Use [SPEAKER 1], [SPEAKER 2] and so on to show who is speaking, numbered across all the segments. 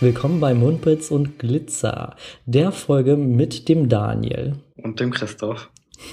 [SPEAKER 1] willkommen bei Mundpritz und Glitzer, der Folge mit dem Daniel.
[SPEAKER 2] Und dem Christoph.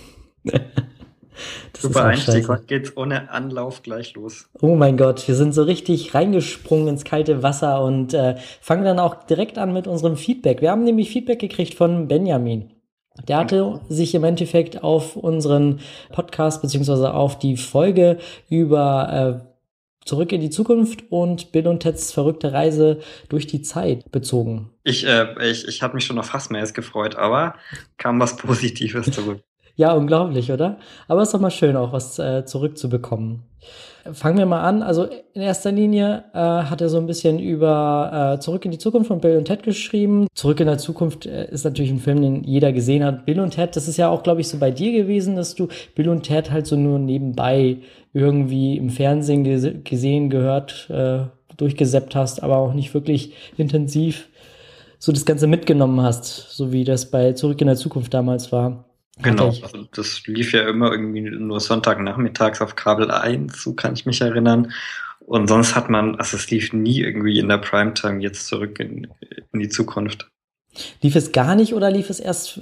[SPEAKER 1] Das
[SPEAKER 2] Super
[SPEAKER 1] ist auch
[SPEAKER 2] Einstieg,
[SPEAKER 1] scheiße.
[SPEAKER 2] heute geht's ohne Anlauf gleich los.
[SPEAKER 1] Oh mein Gott, wir sind so richtig reingesprungen ins kalte Wasser und fangen dann auch direkt an mit unserem Feedback. Wir haben nämlich Feedback gekriegt von Benjamin. Der hatte sich im Endeffekt auf unseren Podcast beziehungsweise auf die Folge über Zurück in die Zukunft und Bill und Teds verrückte Reise durch die Zeit bezogen.
[SPEAKER 2] Ich habe mich schon auf Hassmails gefreut, aber kam was Positives zurück.
[SPEAKER 1] Ja, unglaublich, oder? Aber es ist doch mal schön, auch was zurückzubekommen. Fangen wir mal an. Also in erster Linie hat er so ein bisschen über Zurück in die Zukunft von Bill und Ted geschrieben. Zurück in der Zukunft ist natürlich ein Film, den jeder gesehen hat. Bill und Ted, das ist ja auch, glaube ich, so bei dir gewesen, dass du Bill und Ted halt so nur nebenbei irgendwie im Fernsehen gesehen, gehört, durchgesäppt hast, aber auch nicht wirklich intensiv so das Ganze mitgenommen hast, so wie das bei Zurück in der Zukunft damals war.
[SPEAKER 2] Genau, also das lief ja immer irgendwie nur Sonntagnachmittags auf Kabel 1, so kann ich mich erinnern. Und sonst hat man, also es lief nie irgendwie in der Primetime jetzt zurück in die Zukunft.
[SPEAKER 1] Lief es gar nicht oder lief es erst,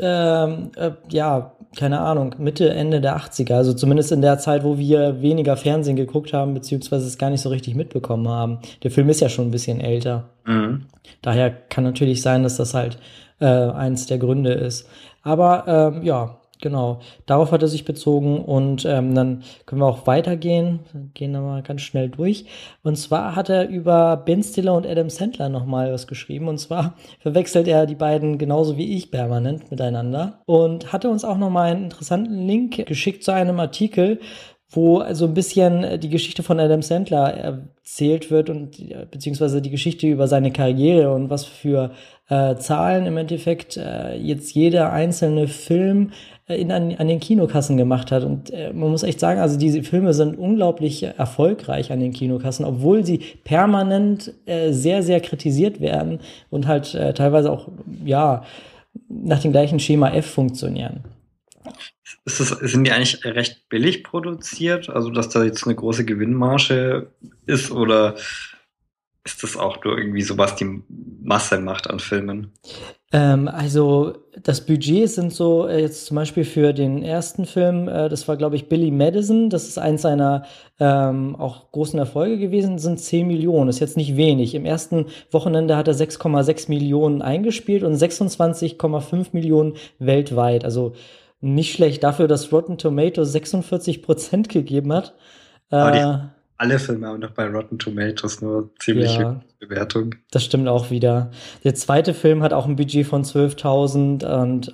[SPEAKER 1] ja, keine Ahnung, Mitte, Ende der 80er? Also zumindest in der Zeit, wo wir weniger Fernsehen geguckt haben, beziehungsweise es gar nicht so richtig mitbekommen haben. Der Film ist ja schon ein bisschen älter.
[SPEAKER 2] Mhm.
[SPEAKER 1] Daher kann natürlich sein, dass das halt eins der Gründe ist. Aber ja, genau, darauf hat er sich bezogen und dann können wir auch weitergehen. Gehen da mal ganz schnell durch. Und zwar hat er über Ben Stiller und Adam Sandler nochmal was geschrieben. Und zwar verwechselt er die beiden genauso wie ich permanent miteinander. Und hatte uns auch nochmal einen interessanten Link geschickt zu einem Artikel, wo so ein bisschen die Geschichte von Adam Sandler erzählt wird und beziehungsweise die Geschichte über seine Karriere und was für Zahlen im Endeffekt jetzt jeder einzelne Film an den Kinokassen gemacht hat. Und man muss echt sagen, also diese Filme sind unglaublich erfolgreich an den Kinokassen, obwohl sie permanent sehr, sehr kritisiert werden und halt teilweise auch, ja, nach dem gleichen Schema F funktionieren.
[SPEAKER 2] Sind die eigentlich recht billig produziert? Also, dass da jetzt eine große Gewinnmarge ist, oder ist das auch nur irgendwie so, was die Masse macht an Filmen?
[SPEAKER 1] Also das Budget sind so jetzt zum Beispiel für den ersten Film, das war glaube ich Billy Madison, das ist eins seiner auch großen Erfolge gewesen, sind 10 Millionen, ist jetzt nicht wenig. Im ersten Wochenende hat er 6,6 Millionen eingespielt und 26,5 Millionen weltweit. Also nicht schlecht dafür, dass Rotten Tomatoes 46% gegeben hat.
[SPEAKER 2] Aber alle Filme haben doch bei Rotten Tomatoes nur ziemlich
[SPEAKER 1] Ja,
[SPEAKER 2] Bewertung.
[SPEAKER 1] das stimmt auch wieder. Der zweite Film hat auch ein Budget von 12.000 und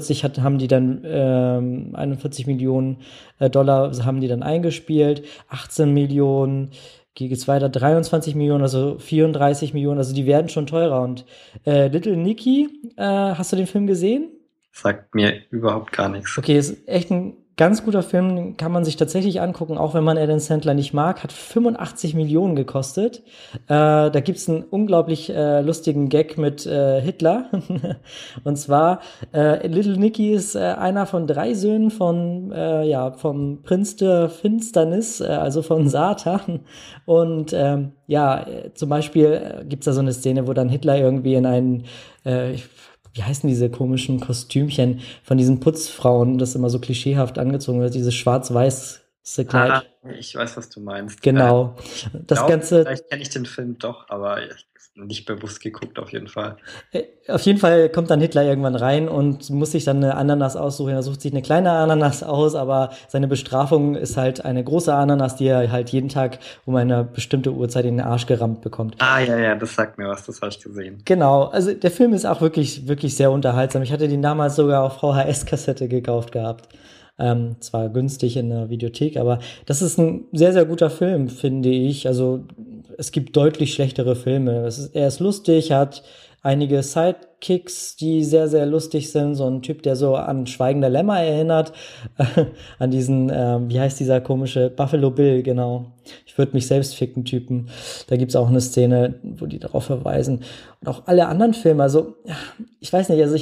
[SPEAKER 1] 41 Millionen Dollar haben die dann eingespielt. 18 Millionen, geht's weiter, 23 Millionen, also 34 Millionen, also die werden schon teurer. Und Little Nicky, hast du den Film gesehen?
[SPEAKER 2] Sagt mir überhaupt gar nichts.
[SPEAKER 1] Okay, ist echt ein ganz guter Film, den kann man sich tatsächlich angucken, auch wenn man Adam Sandler nicht mag, hat 85 Millionen gekostet. Da gibt's einen unglaublich lustigen Gag mit Hitler. Und zwar, Little Nicky ist einer von 3 Söhnen vom Prinz der Finsternis, also von Satan. Und zum Beispiel gibt's da so eine Szene, wo dann Hitler irgendwie in einen wie heißen diese komischen Kostümchen von diesen Putzfrauen, das immer so klischeehaft angezogen wird, dieses schwarz-weiße Kleid.
[SPEAKER 2] Ich weiß, was du meinst.
[SPEAKER 1] Genau. Das Ganze.
[SPEAKER 2] Vielleicht kenne ich den Film doch, aber nicht bewusst geguckt auf jeden Fall.
[SPEAKER 1] Auf jeden Fall kommt dann Hitler irgendwann rein und muss sich dann eine Ananas aussuchen. Er sucht sich eine kleine Ananas aus, aber seine Bestrafung ist halt eine große Ananas, die er halt jeden Tag um eine bestimmte Uhrzeit in den Arsch gerammt bekommt.
[SPEAKER 2] Ja, das sagt mir was, das habe ich gesehen.
[SPEAKER 1] Genau, also der Film ist auch wirklich, wirklich sehr unterhaltsam. Ich hatte den damals sogar auf VHS-Kassette gekauft gehabt. Zwar günstig in der Videothek, aber das ist ein sehr, sehr guter Film, finde ich. Also es gibt deutlich schlechtere Filme. Er ist lustig, hat einige Sidekicks, die sehr, sehr lustig sind. So ein Typ, der so an Schweigen der Lämmer erinnert. An diesen, wie heißt dieser komische Buffalo Bill, genau. Ich würde mich selbst ficken Typen. Da gibt's auch eine Szene, wo die darauf verweisen. Und auch alle anderen Filme. Also ich weiß nicht, also ich habe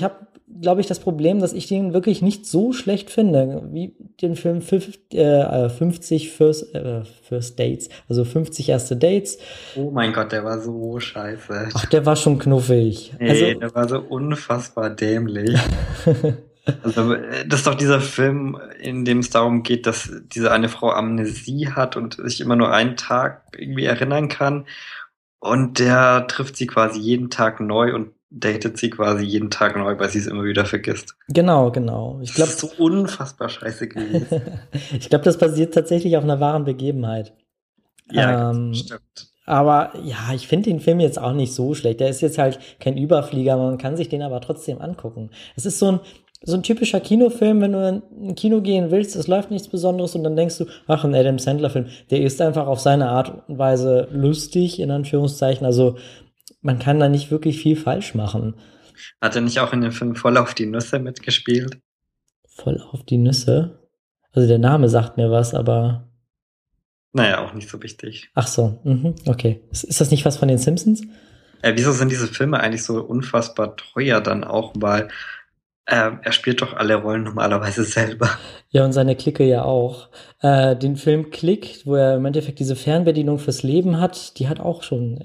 [SPEAKER 1] glaube ich, das Problem, dass ich den wirklich nicht so schlecht finde, wie den Film 50 First Dates, also 50 erste Dates.
[SPEAKER 2] Oh mein Gott, der war so scheiße.
[SPEAKER 1] Ach, der war schon knuffig.
[SPEAKER 2] Nee, der war so unfassbar dämlich. Also, das ist doch dieser Film, in dem es darum geht, dass diese eine Frau Amnesie hat und sich immer nur einen Tag irgendwie erinnern kann. Und der trifft sie quasi jeden Tag neu und datet sie quasi jeden Tag neu, weil sie es immer wieder vergisst.
[SPEAKER 1] Genau. Ich
[SPEAKER 2] Das
[SPEAKER 1] glaube,
[SPEAKER 2] ist so unfassbar scheiße gewesen.
[SPEAKER 1] ich glaube, das basiert tatsächlich auf einer wahren Begebenheit.
[SPEAKER 2] Ja,
[SPEAKER 1] Ähm,
[SPEAKER 2] stimmt.
[SPEAKER 1] aber ja, ich finde den Film jetzt auch nicht so schlecht. Der ist jetzt halt kein Überflieger, man kann sich den aber trotzdem angucken. Es ist so ein typischer Kinofilm, wenn du in ein Kino gehen willst, es läuft nichts Besonderes und dann denkst du, ach, ein Adam Sandler-Film, der ist einfach auf seine Art und Weise lustig, in Anführungszeichen. Also man kann da nicht wirklich viel falsch machen.
[SPEAKER 2] Hat er nicht auch in dem Film Voll auf die Nüsse mitgespielt?
[SPEAKER 1] Voll auf die Nüsse. Also der Name sagt mir was, aber
[SPEAKER 2] Naja, auch nicht so wichtig.
[SPEAKER 1] ach so, okay. Ist das nicht was von den Simpsons?
[SPEAKER 2] Wieso sind diese Filme eigentlich so unfassbar teuer dann auch? Weil er spielt doch alle Rollen normalerweise selber.
[SPEAKER 1] Ja, und seine Clique ja auch. Den Film Click, wo er im Endeffekt diese Fernbedienung fürs Leben hat, die hat auch schon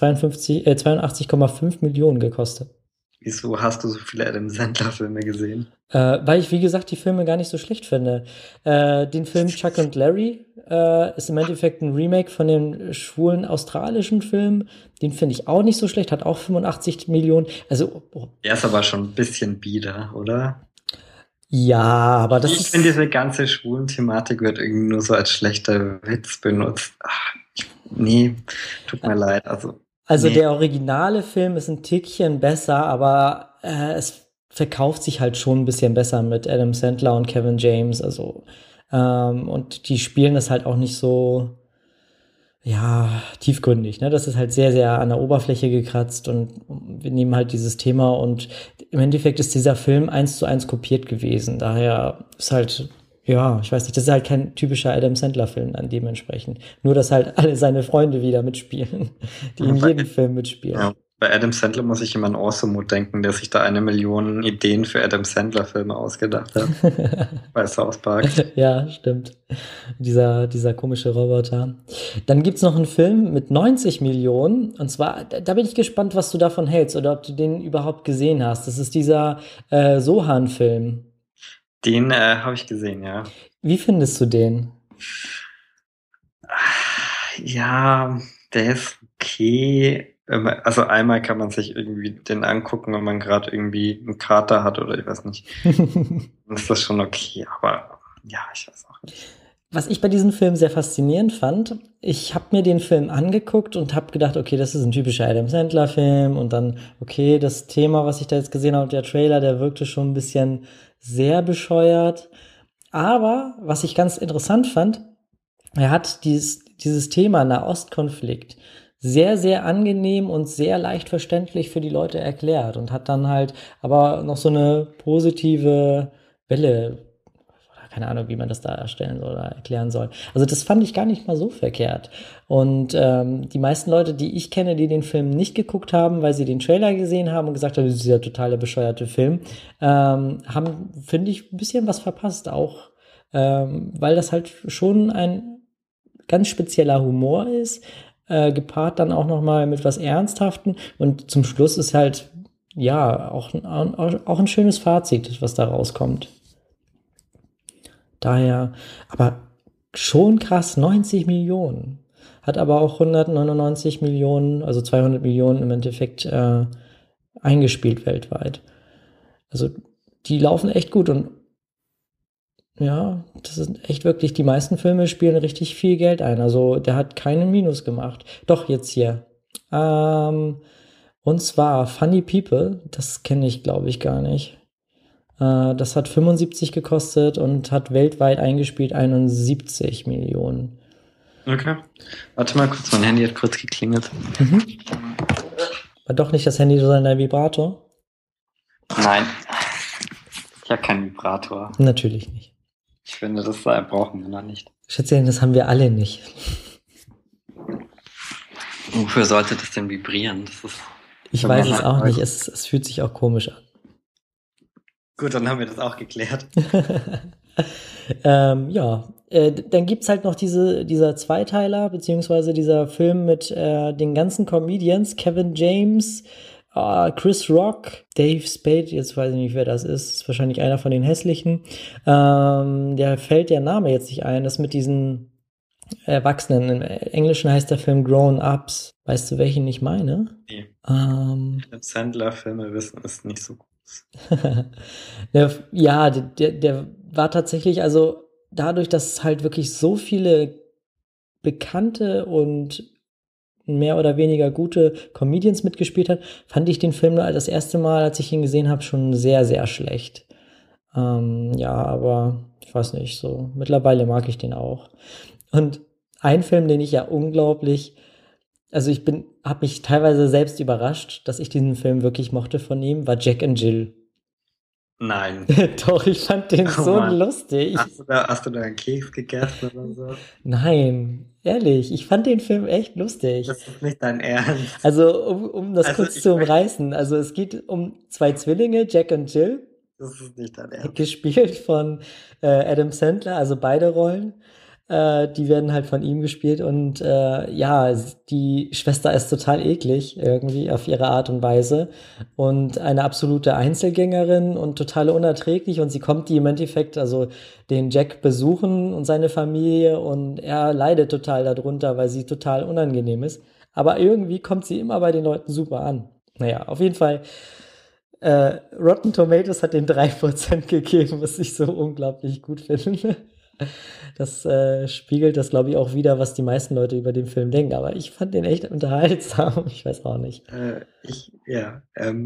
[SPEAKER 1] 82,5 Millionen gekostet.
[SPEAKER 2] Wieso hast du so viele Adam Sandler-Filme gesehen?
[SPEAKER 1] Weil ich, wie gesagt, die Filme gar nicht so schlecht finde. Den Film Chuck und Larry ist im Endeffekt ein Remake von dem schwulen australischen Film. Den finde ich auch nicht so schlecht, hat auch 85 Millionen. Also,
[SPEAKER 2] Er ist aber schon ein bisschen bieder, oder?
[SPEAKER 1] ja, aber das
[SPEAKER 2] Ich
[SPEAKER 1] ist.
[SPEAKER 2] finde, diese ganze schwulen Thematik wird irgendwie nur so als schlechter Witz benutzt. Nee, tut mir leid.
[SPEAKER 1] Also
[SPEAKER 2] nee.
[SPEAKER 1] der originale Film ist ein Tickchen besser, aber es verkauft sich halt schon ein bisschen besser mit Adam Sandler und Kevin James. Also und die spielen das halt auch nicht so, ja, tiefgründig. Ne? Das ist halt sehr, sehr an der Oberfläche gekratzt und wir nehmen halt dieses Thema und im Endeffekt ist dieser Film 1:1 kopiert gewesen. Daher ist halt, ja, ich weiß nicht, das ist halt kein typischer Adam Sandler-Film dann dementsprechend. Nur, dass halt alle seine Freunde wieder mitspielen, die in jedem Film mitspielen.
[SPEAKER 2] Ja, bei Adam Sandler muss ich immer an Awesome denken, der sich da 1 Million Ideen für Adam Sandler-Filme ausgedacht hat. Bei South Park.
[SPEAKER 1] Ja, stimmt. Dieser komische Roboter. Dann gibt's noch einen Film mit 90 Millionen. Und zwar, da bin ich gespannt, was du davon hältst oder ob du den überhaupt gesehen hast. Das ist dieser Sohan-Film.
[SPEAKER 2] Den habe ich gesehen, ja.
[SPEAKER 1] Wie findest du den?
[SPEAKER 2] Ja, der ist okay. Also einmal kann man sich irgendwie den angucken, wenn man gerade irgendwie einen Kater hat oder ich weiß nicht. Dann ist das schon okay, aber ja, ich weiß auch nicht.
[SPEAKER 1] Was ich bei diesem Film sehr faszinierend fand, ich habe mir den Film angeguckt und habe gedacht, okay, das ist ein typischer Adam Sandler-Film und dann, okay, das Thema, was ich da jetzt gesehen habe, der Trailer, der wirkte schon ein bisschen sehr bescheuert. Aber was ich ganz interessant fand, er hat dieses Thema Nahostkonflikt sehr, sehr angenehm und sehr leicht verständlich für die Leute erklärt und hat dann halt aber noch so eine positive Welle, keine Ahnung, wie man das da erstellen soll oder erklären soll. Also das fand ich gar nicht mal so verkehrt. Und die meisten Leute, die ich kenne, die den Film nicht geguckt haben, weil sie den Trailer gesehen haben und gesagt haben, das ist ja total der bescheuerte Film, haben, finde ich, ein bisschen was verpasst, auch weil das halt schon ein ganz spezieller Humor ist, gepaart dann auch noch mal mit was Ernsthaften und zum Schluss ist halt, ja, auch ein schönes Fazit, was da rauskommt. Daher, aber schon krass, 90 Millionen. Hat aber auch 199 Millionen, also 200 Millionen im Endeffekt eingespielt weltweit. Also die laufen echt gut und ja, das ist echt wirklich, die meisten Filme spielen richtig viel Geld ein. Also der hat keinen Minus gemacht. Doch, jetzt hier. Und zwar Funny People, das kenne ich, glaube ich, gar nicht. Das hat 75 gekostet und hat weltweit eingespielt 71 Millionen.
[SPEAKER 2] Okay. Warte mal kurz, mein Handy hat kurz geklingelt.
[SPEAKER 1] War doch nicht das Handy, sondern der Vibrator?
[SPEAKER 2] Nein. Ich habe keinen Vibrator.
[SPEAKER 1] Natürlich nicht.
[SPEAKER 2] Ich finde, das brauchen wir noch nicht.
[SPEAKER 1] Schätzchen, das haben wir alle nicht.
[SPEAKER 2] Wofür sollte das denn vibrieren?
[SPEAKER 1] Ich weiß es auch nicht. Es fühlt sich auch komisch an.
[SPEAKER 2] Gut, dann haben wir das auch geklärt.
[SPEAKER 1] Ja, dann gibt's halt noch dieser Zweiteiler, beziehungsweise dieser Film mit den ganzen Comedians, Kevin James, Chris Rock, Dave Spade, jetzt weiß ich nicht, wer das ist wahrscheinlich einer von den hässlichen. Der fällt der Name jetzt nicht ein, das mit diesen Erwachsenen. Im Englischen heißt der Film Grown Ups. Weißt du, welchen ich meine?
[SPEAKER 2] Nee.
[SPEAKER 1] Ähm,
[SPEAKER 2] Sandler-Filme wissen ist nicht so groß.
[SPEAKER 1] der war tatsächlich, also dadurch, dass halt wirklich so viele bekannte und mehr oder weniger gute Comedians mitgespielt hat, fand ich den Film das erste Mal, als ich ihn gesehen habe, schon sehr, sehr schlecht. Ja, aber ich weiß nicht, so mittlerweile mag ich den auch. Und ein Film, den ich ja unglaublich, also habe mich teilweise selbst überrascht, dass ich diesen Film wirklich mochte von ihm, war Jack and Jill.
[SPEAKER 2] Nein.
[SPEAKER 1] Doch, ich fand den
[SPEAKER 2] Oh
[SPEAKER 1] so
[SPEAKER 2] Mann.
[SPEAKER 1] lustig.
[SPEAKER 2] Hast du da einen Keks gegessen oder so?
[SPEAKER 1] Nein, ehrlich, ich fand den Film echt lustig.
[SPEAKER 2] Das ist nicht dein Ernst.
[SPEAKER 1] Also, um das
[SPEAKER 2] Also,
[SPEAKER 1] kurz zu umreißen, also es geht um zwei Zwillinge, Jack und Jill,
[SPEAKER 2] das ist nicht dein Ernst.
[SPEAKER 1] gespielt von Adam Sandler, also beide Rollen. Die werden halt von ihm gespielt und ja, die Schwester ist total eklig irgendwie auf ihre Art und Weise und eine absolute Einzelgängerin und total unerträglich und sie kommt die im Endeffekt, also den Jack besuchen und seine Familie und er leidet total darunter, weil sie total unangenehm ist. Aber irgendwie kommt sie immer bei den Leuten super an. Naja, auf jeden Fall. Rotten Tomatoes hat den 3% gegeben, was ich so unglaublich gut finde. Das spiegelt das, glaube ich, auch wieder, was die meisten Leute über den Film denken. Aber ich fand den echt unterhaltsam. Ich weiß auch nicht.
[SPEAKER 2] Ja,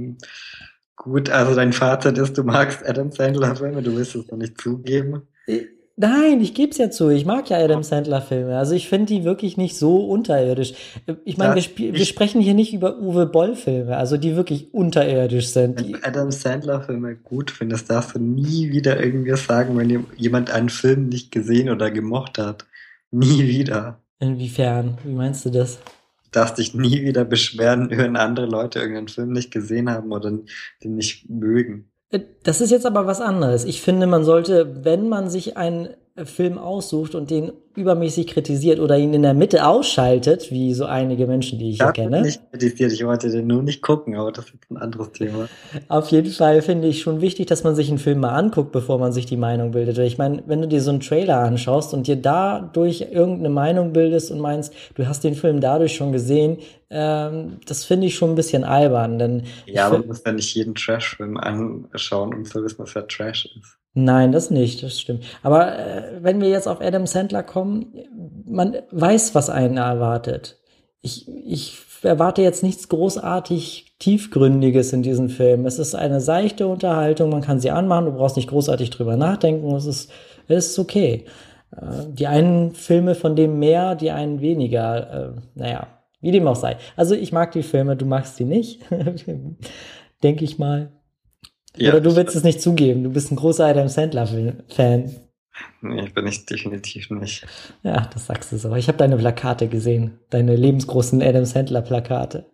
[SPEAKER 2] gut, also dein Fazit ist, du magst Adam Sandler-Filme, du willst es noch nicht zugeben.
[SPEAKER 1] Nein, ich gebe es ja zu. Ich mag ja Adam Sandler-Filme. Also ich finde die wirklich nicht so unterirdisch. Ich meine, wir sprechen hier nicht über Uwe Boll-Filme, also die wirklich unterirdisch sind.
[SPEAKER 2] Wenn du Adam Sandler-Filme gut findest, darfst du nie wieder irgendwie sagen, wenn jemand einen Film nicht gesehen oder gemocht hat. Nie wieder.
[SPEAKER 1] Inwiefern? Wie meinst du das?
[SPEAKER 2] Du darfst dich nie wieder beschweren, wenn andere Leute irgendeinen Film nicht gesehen haben oder den nicht mögen.
[SPEAKER 1] Das ist jetzt aber was anderes. Ich finde, man sollte, wenn man sich einen Film aussucht und den übermäßig kritisiert oder ihn in der Mitte ausschaltet, wie so einige Menschen, die ich hier kenne.
[SPEAKER 2] Nicht kritisiert, ich wollte den nur nicht gucken, aber das ist ein anderes Thema.
[SPEAKER 1] Auf jeden Fall finde ich schon wichtig, dass man sich einen Film mal anguckt, bevor man sich die Meinung bildet. Ich meine, wenn du dir so einen Trailer anschaust und dir dadurch irgendeine Meinung bildest und meinst, du hast den Film dadurch schon gesehen, das finde ich schon ein bisschen albern. Denn
[SPEAKER 2] ja, aber du musst ja nicht jeden Trash-Film anschauen, um zu wissen, was ja Trash ist.
[SPEAKER 1] Nein, das nicht, das stimmt. Aber wenn wir jetzt auf Adam Sandler kommen, man weiß, was einen erwartet. Ich erwarte jetzt nichts großartig Tiefgründiges in diesem Film. Es ist eine seichte Unterhaltung, man kann sie anmachen, du brauchst nicht großartig drüber nachdenken, es ist okay. Die einen Filme von dem mehr, die einen weniger, naja, wie dem auch sei. Also ich mag die Filme, du magst die nicht, denke ich mal.
[SPEAKER 2] Ja,
[SPEAKER 1] oder du willst es nicht zugeben, du bist ein großer Adam Sandler-Fan.
[SPEAKER 2] Nee, bin ich definitiv nicht.
[SPEAKER 1] Ja, das sagst du so. Ich habe deine Plakate gesehen, deine lebensgroßen Adam Sandler-Plakate.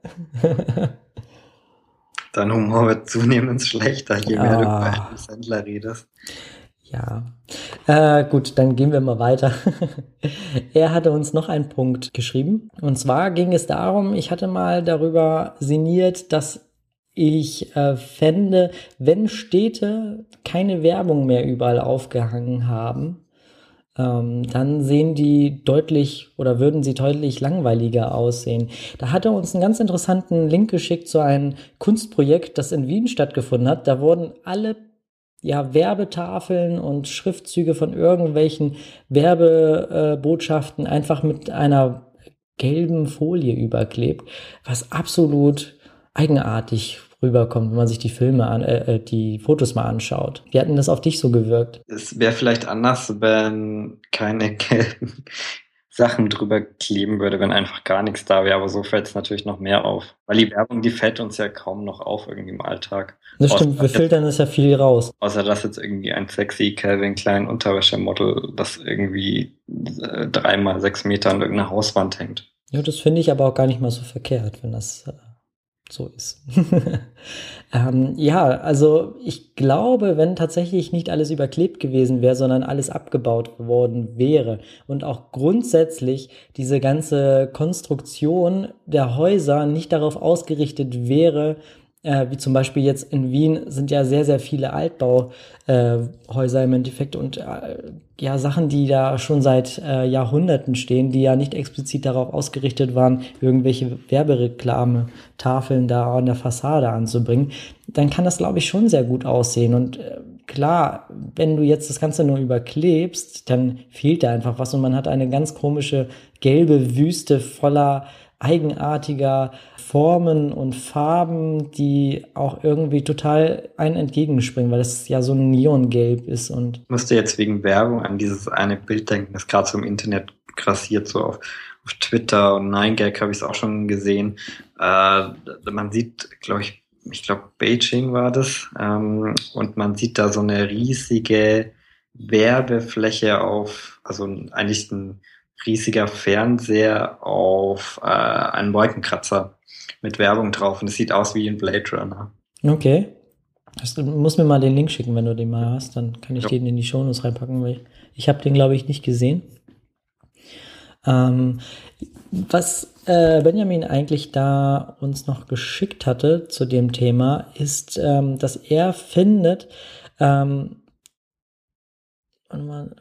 [SPEAKER 2] Dein Humor wird zunehmend schlechter, je mehr du über Adam Sandler redest.
[SPEAKER 1] Ja, gut, dann gehen wir mal weiter. Er hatte uns noch einen Punkt geschrieben. Und zwar ging es darum, ich hatte mal darüber sinniert, dass ich fände, wenn Städte keine Werbung mehr überall aufgehangen haben, dann sehen die deutlich oder würden sie deutlich langweiliger aussehen. Da hat er uns einen ganz interessanten Link geschickt zu einem Kunstprojekt, das in Wien stattgefunden hat. Da wurden alle Werbetafeln und Schriftzüge von irgendwelchen Werbebotschaften einfach mit einer gelben Folie überklebt, was absolut eigenartig rüberkommt, wenn man sich die die Fotos mal anschaut. Wie hat denn das auf dich so gewirkt?
[SPEAKER 2] Es wäre vielleicht anders, wenn keine gelben Sachen drüber kleben würde, wenn einfach gar nichts da wäre, aber so fällt es natürlich noch mehr auf. Weil die Werbung, die fällt uns ja kaum noch auf irgendwie im Alltag.
[SPEAKER 1] Das stimmt, wir filtern es ja viel raus.
[SPEAKER 2] Außer dass jetzt irgendwie ein sexy Calvin Klein Unterwäschemodel, das irgendwie 3 mal 6 Meter an irgendeiner Hauswand hängt.
[SPEAKER 1] Ja, das finde ich aber auch gar nicht mal so verkehrt, wenn das so ist. Ja, also ich glaube, wenn tatsächlich nicht alles überklebt gewesen wäre, sondern alles abgebaut worden wäre und auch grundsätzlich diese ganze Konstruktion der Häuser nicht darauf ausgerichtet wäre, wie zum Beispiel jetzt in Wien sind ja sehr, sehr viele Altbauhäuser im Endeffekt und ja, Sachen, die da schon seit Jahrhunderten stehen, die ja nicht explizit darauf ausgerichtet waren, irgendwelche Werbereklametafeln da an der Fassade anzubringen, dann kann das, glaube ich, schon sehr gut aussehen. Und klar, wenn du jetzt das Ganze nur überklebst, dann fehlt da einfach was und man hat eine ganz komische gelbe Wüste voller eigenartiger Formen und Farben, die auch irgendwie total einen entgegenspringen, weil das ja so ein Neongelb ist. Und
[SPEAKER 2] Ich musste jetzt wegen Werbung an dieses eine Bild denken, das gerade so im Internet grassiert, so auf Twitter und 9gag habe ich es auch schon gesehen. Man sieht, ich glaube Beijing war das, und man sieht da so eine riesige Werbefläche also eigentlich ein riesiger Fernseher auf einen Wolkenkratzer mit Werbung drauf und es sieht aus wie ein Blade Runner.
[SPEAKER 1] okay, du musst mir mal den Link schicken, wenn du den mal hast, dann kann ich
[SPEAKER 2] Ja.
[SPEAKER 1] den in die Shownotes reinpacken, weil ich habe den, glaube ich, nicht gesehen. Was Benjamin eigentlich da uns noch geschickt hatte zu dem Thema, ist, dass er findet, warte mal,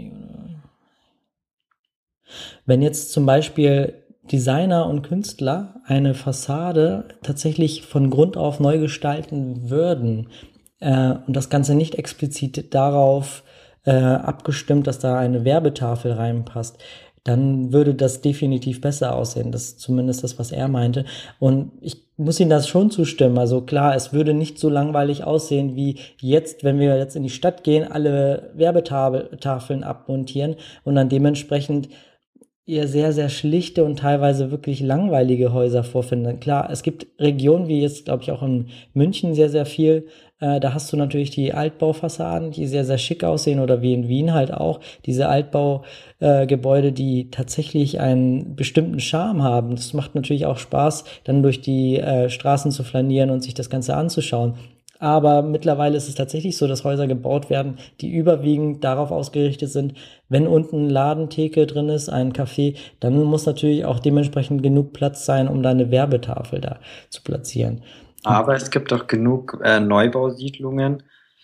[SPEAKER 1] wenn jetzt zum Beispiel Designer und Künstler eine Fassade tatsächlich von Grund auf neu gestalten würden und das Ganze nicht explizit darauf abgestimmt, dass da eine Werbetafel reinpasst, dann würde das definitiv besser aussehen. Das ist zumindest das, was er meinte. Und ich muss ihm das schon zustimmen. Also klar, es würde nicht so langweilig aussehen wie jetzt, wenn wir jetzt in die Stadt gehen, alle Werbetafeln abmontieren und dann dementsprechend ihr sehr, sehr schlichte und teilweise wirklich langweilige Häuser vorfinden. Klar, es gibt Regionen, wie jetzt, glaube ich, auch in München sehr, sehr viel. Da hast du natürlich die Altbaufassaden, die sehr, sehr schick aussehen oder wie in Wien halt auch diese Altbaugebäude, die tatsächlich einen bestimmten Charme haben. Das macht natürlich auch Spaß, dann durch die Straßen zu flanieren und sich das Ganze anzuschauen. Aber mittlerweile ist es tatsächlich so, dass Häuser gebaut werden, die überwiegend darauf ausgerichtet sind, wenn unten Ladentheke drin ist, ein Café, dann muss natürlich auch dementsprechend genug Platz sein, um da eine Werbetafel da zu platzieren.
[SPEAKER 2] Aber es gibt auch genug Neubausiedlungen.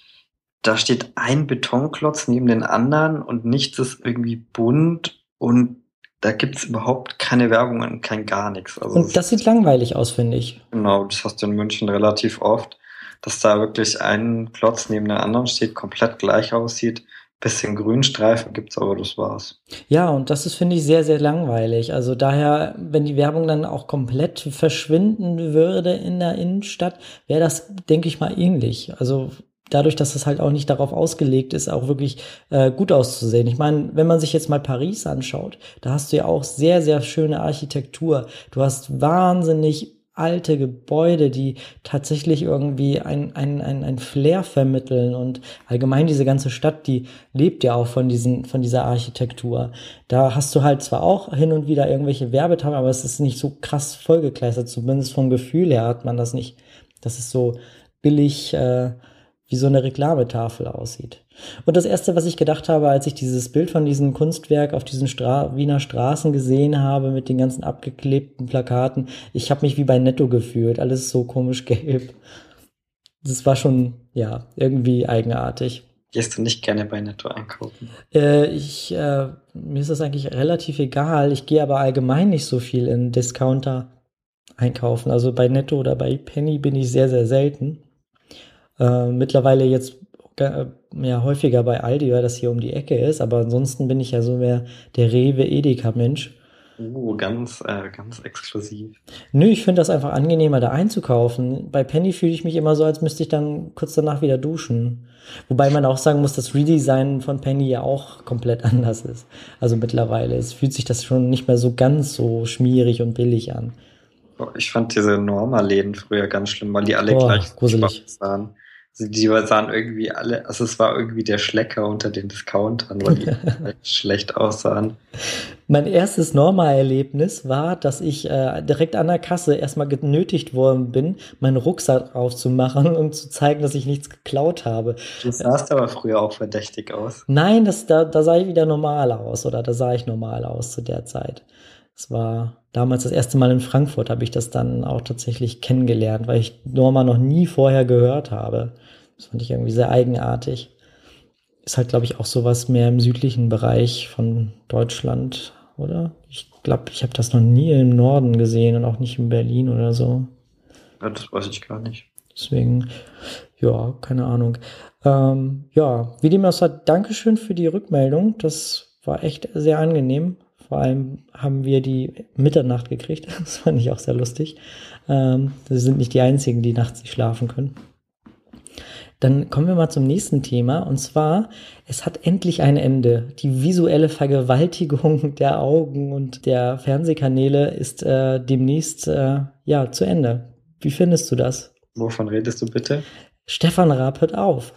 [SPEAKER 2] Da steht ein Betonklotz neben den anderen und nichts ist irgendwie bunt und da gibt's überhaupt keine Werbung und kein gar nichts. Also
[SPEAKER 1] Und das sieht langweilig aus, finde ich.
[SPEAKER 2] genau, das hast du in München relativ oft, dass da wirklich ein Klotz neben dem anderen steht, komplett gleich aussieht. Bisschen Grünstreifen gibt's, aber das war's.
[SPEAKER 1] Ja, und das ist, finde ich, sehr, sehr langweilig. Also daher, wenn die Werbung dann auch komplett verschwinden würde in der Innenstadt, wäre das, denke ich mal, ähnlich. Also dadurch, dass es halt auch nicht darauf ausgelegt ist, auch wirklich gut auszusehen. Ich meine, wenn man sich jetzt mal Paris anschaut, da hast du ja auch sehr, sehr schöne Architektur. Du hast wahnsinnig alte Gebäude, die tatsächlich irgendwie ein Flair vermitteln und allgemein diese ganze Stadt, die lebt ja auch von dieser Architektur. Da hast du halt zwar auch hin und wieder irgendwelche Werbetafeln, aber es ist nicht so krass vollgekleistert, zumindest vom Gefühl her hat man das nicht, dass es so billig wie so eine Reklametafel aussieht. Und das Erste, was ich gedacht habe, als ich dieses Bild von diesem Kunstwerk auf diesen Wiener Straßen gesehen habe, mit den ganzen abgeklebten Plakaten, ich habe mich wie bei Netto gefühlt, alles so komisch gelb. Das war schon, ja, irgendwie eigenartig.
[SPEAKER 2] Gehst du nicht gerne bei Netto einkaufen?
[SPEAKER 1] Mir ist das eigentlich relativ egal. Ich gehe aber allgemein nicht so viel in Discounter einkaufen. Also bei Netto oder bei Penny bin ich sehr, sehr selten. Mittlerweile jetzt ja, häufiger bei Aldi, weil das hier um die Ecke ist, aber ansonsten bin ich ja so mehr der Rewe-Edeka-Mensch.
[SPEAKER 2] Ganz exklusiv.
[SPEAKER 1] Nö, ich finde das einfach angenehmer, da einzukaufen. Bei Penny fühle ich mich immer so, als müsste ich dann kurz danach wieder duschen. Wobei man auch sagen muss, das Redesign von Penny ja auch komplett anders ist. Also mittlerweile, es fühlt sich das schon nicht mehr so ganz so schmierig und billig an.
[SPEAKER 2] Ich fand diese Norma-Läden früher ganz schlimm, weil die alle
[SPEAKER 1] Boah,
[SPEAKER 2] gleich
[SPEAKER 1] gruselig.
[SPEAKER 2] schwarz waren. Also die sahen irgendwie alle, also es war irgendwie der Schlecker unter den Discountern, weil die echt schlecht aussahen.
[SPEAKER 1] Mein erstes Norma-Erlebnis war, dass ich direkt an der Kasse erstmal genötigt worden bin, meinen Rucksack aufzumachen, um zu zeigen, dass ich nichts geklaut habe.
[SPEAKER 2] Du sahst aber früher auch verdächtig aus.
[SPEAKER 1] Nein, da sah ich wieder normal aus oder da sah ich normal aus zu der Zeit. Das war damals das erste Mal in Frankfurt, habe ich das dann auch tatsächlich kennengelernt, weil ich Norma noch nie vorher gehört habe. Das fand ich irgendwie sehr eigenartig. Ist halt, glaube ich, auch sowas mehr im südlichen Bereich von Deutschland, oder? Ich glaube, ich habe das noch nie im Norden gesehen und auch nicht in Berlin oder so.
[SPEAKER 2] Ja, das weiß ich gar nicht.
[SPEAKER 1] Deswegen, ja, keine Ahnung. Ja, wie dem auch sei, Dankeschön für die Rückmeldung. Das war echt sehr angenehm. Vor allem haben wir die Mitternacht gekriegt. Das fand ich auch sehr lustig. Wir sind nicht die Einzigen, die nachts nicht schlafen können. Dann kommen wir mal zum nächsten Thema. Und zwar, es hat endlich ein Ende. Die visuelle Vergewaltigung der Augen und der Fernsehkanäle ist demnächst ja, zu Ende. Wie findest du das?
[SPEAKER 2] Wovon redest du bitte?
[SPEAKER 1] Stefan Raab hört auf.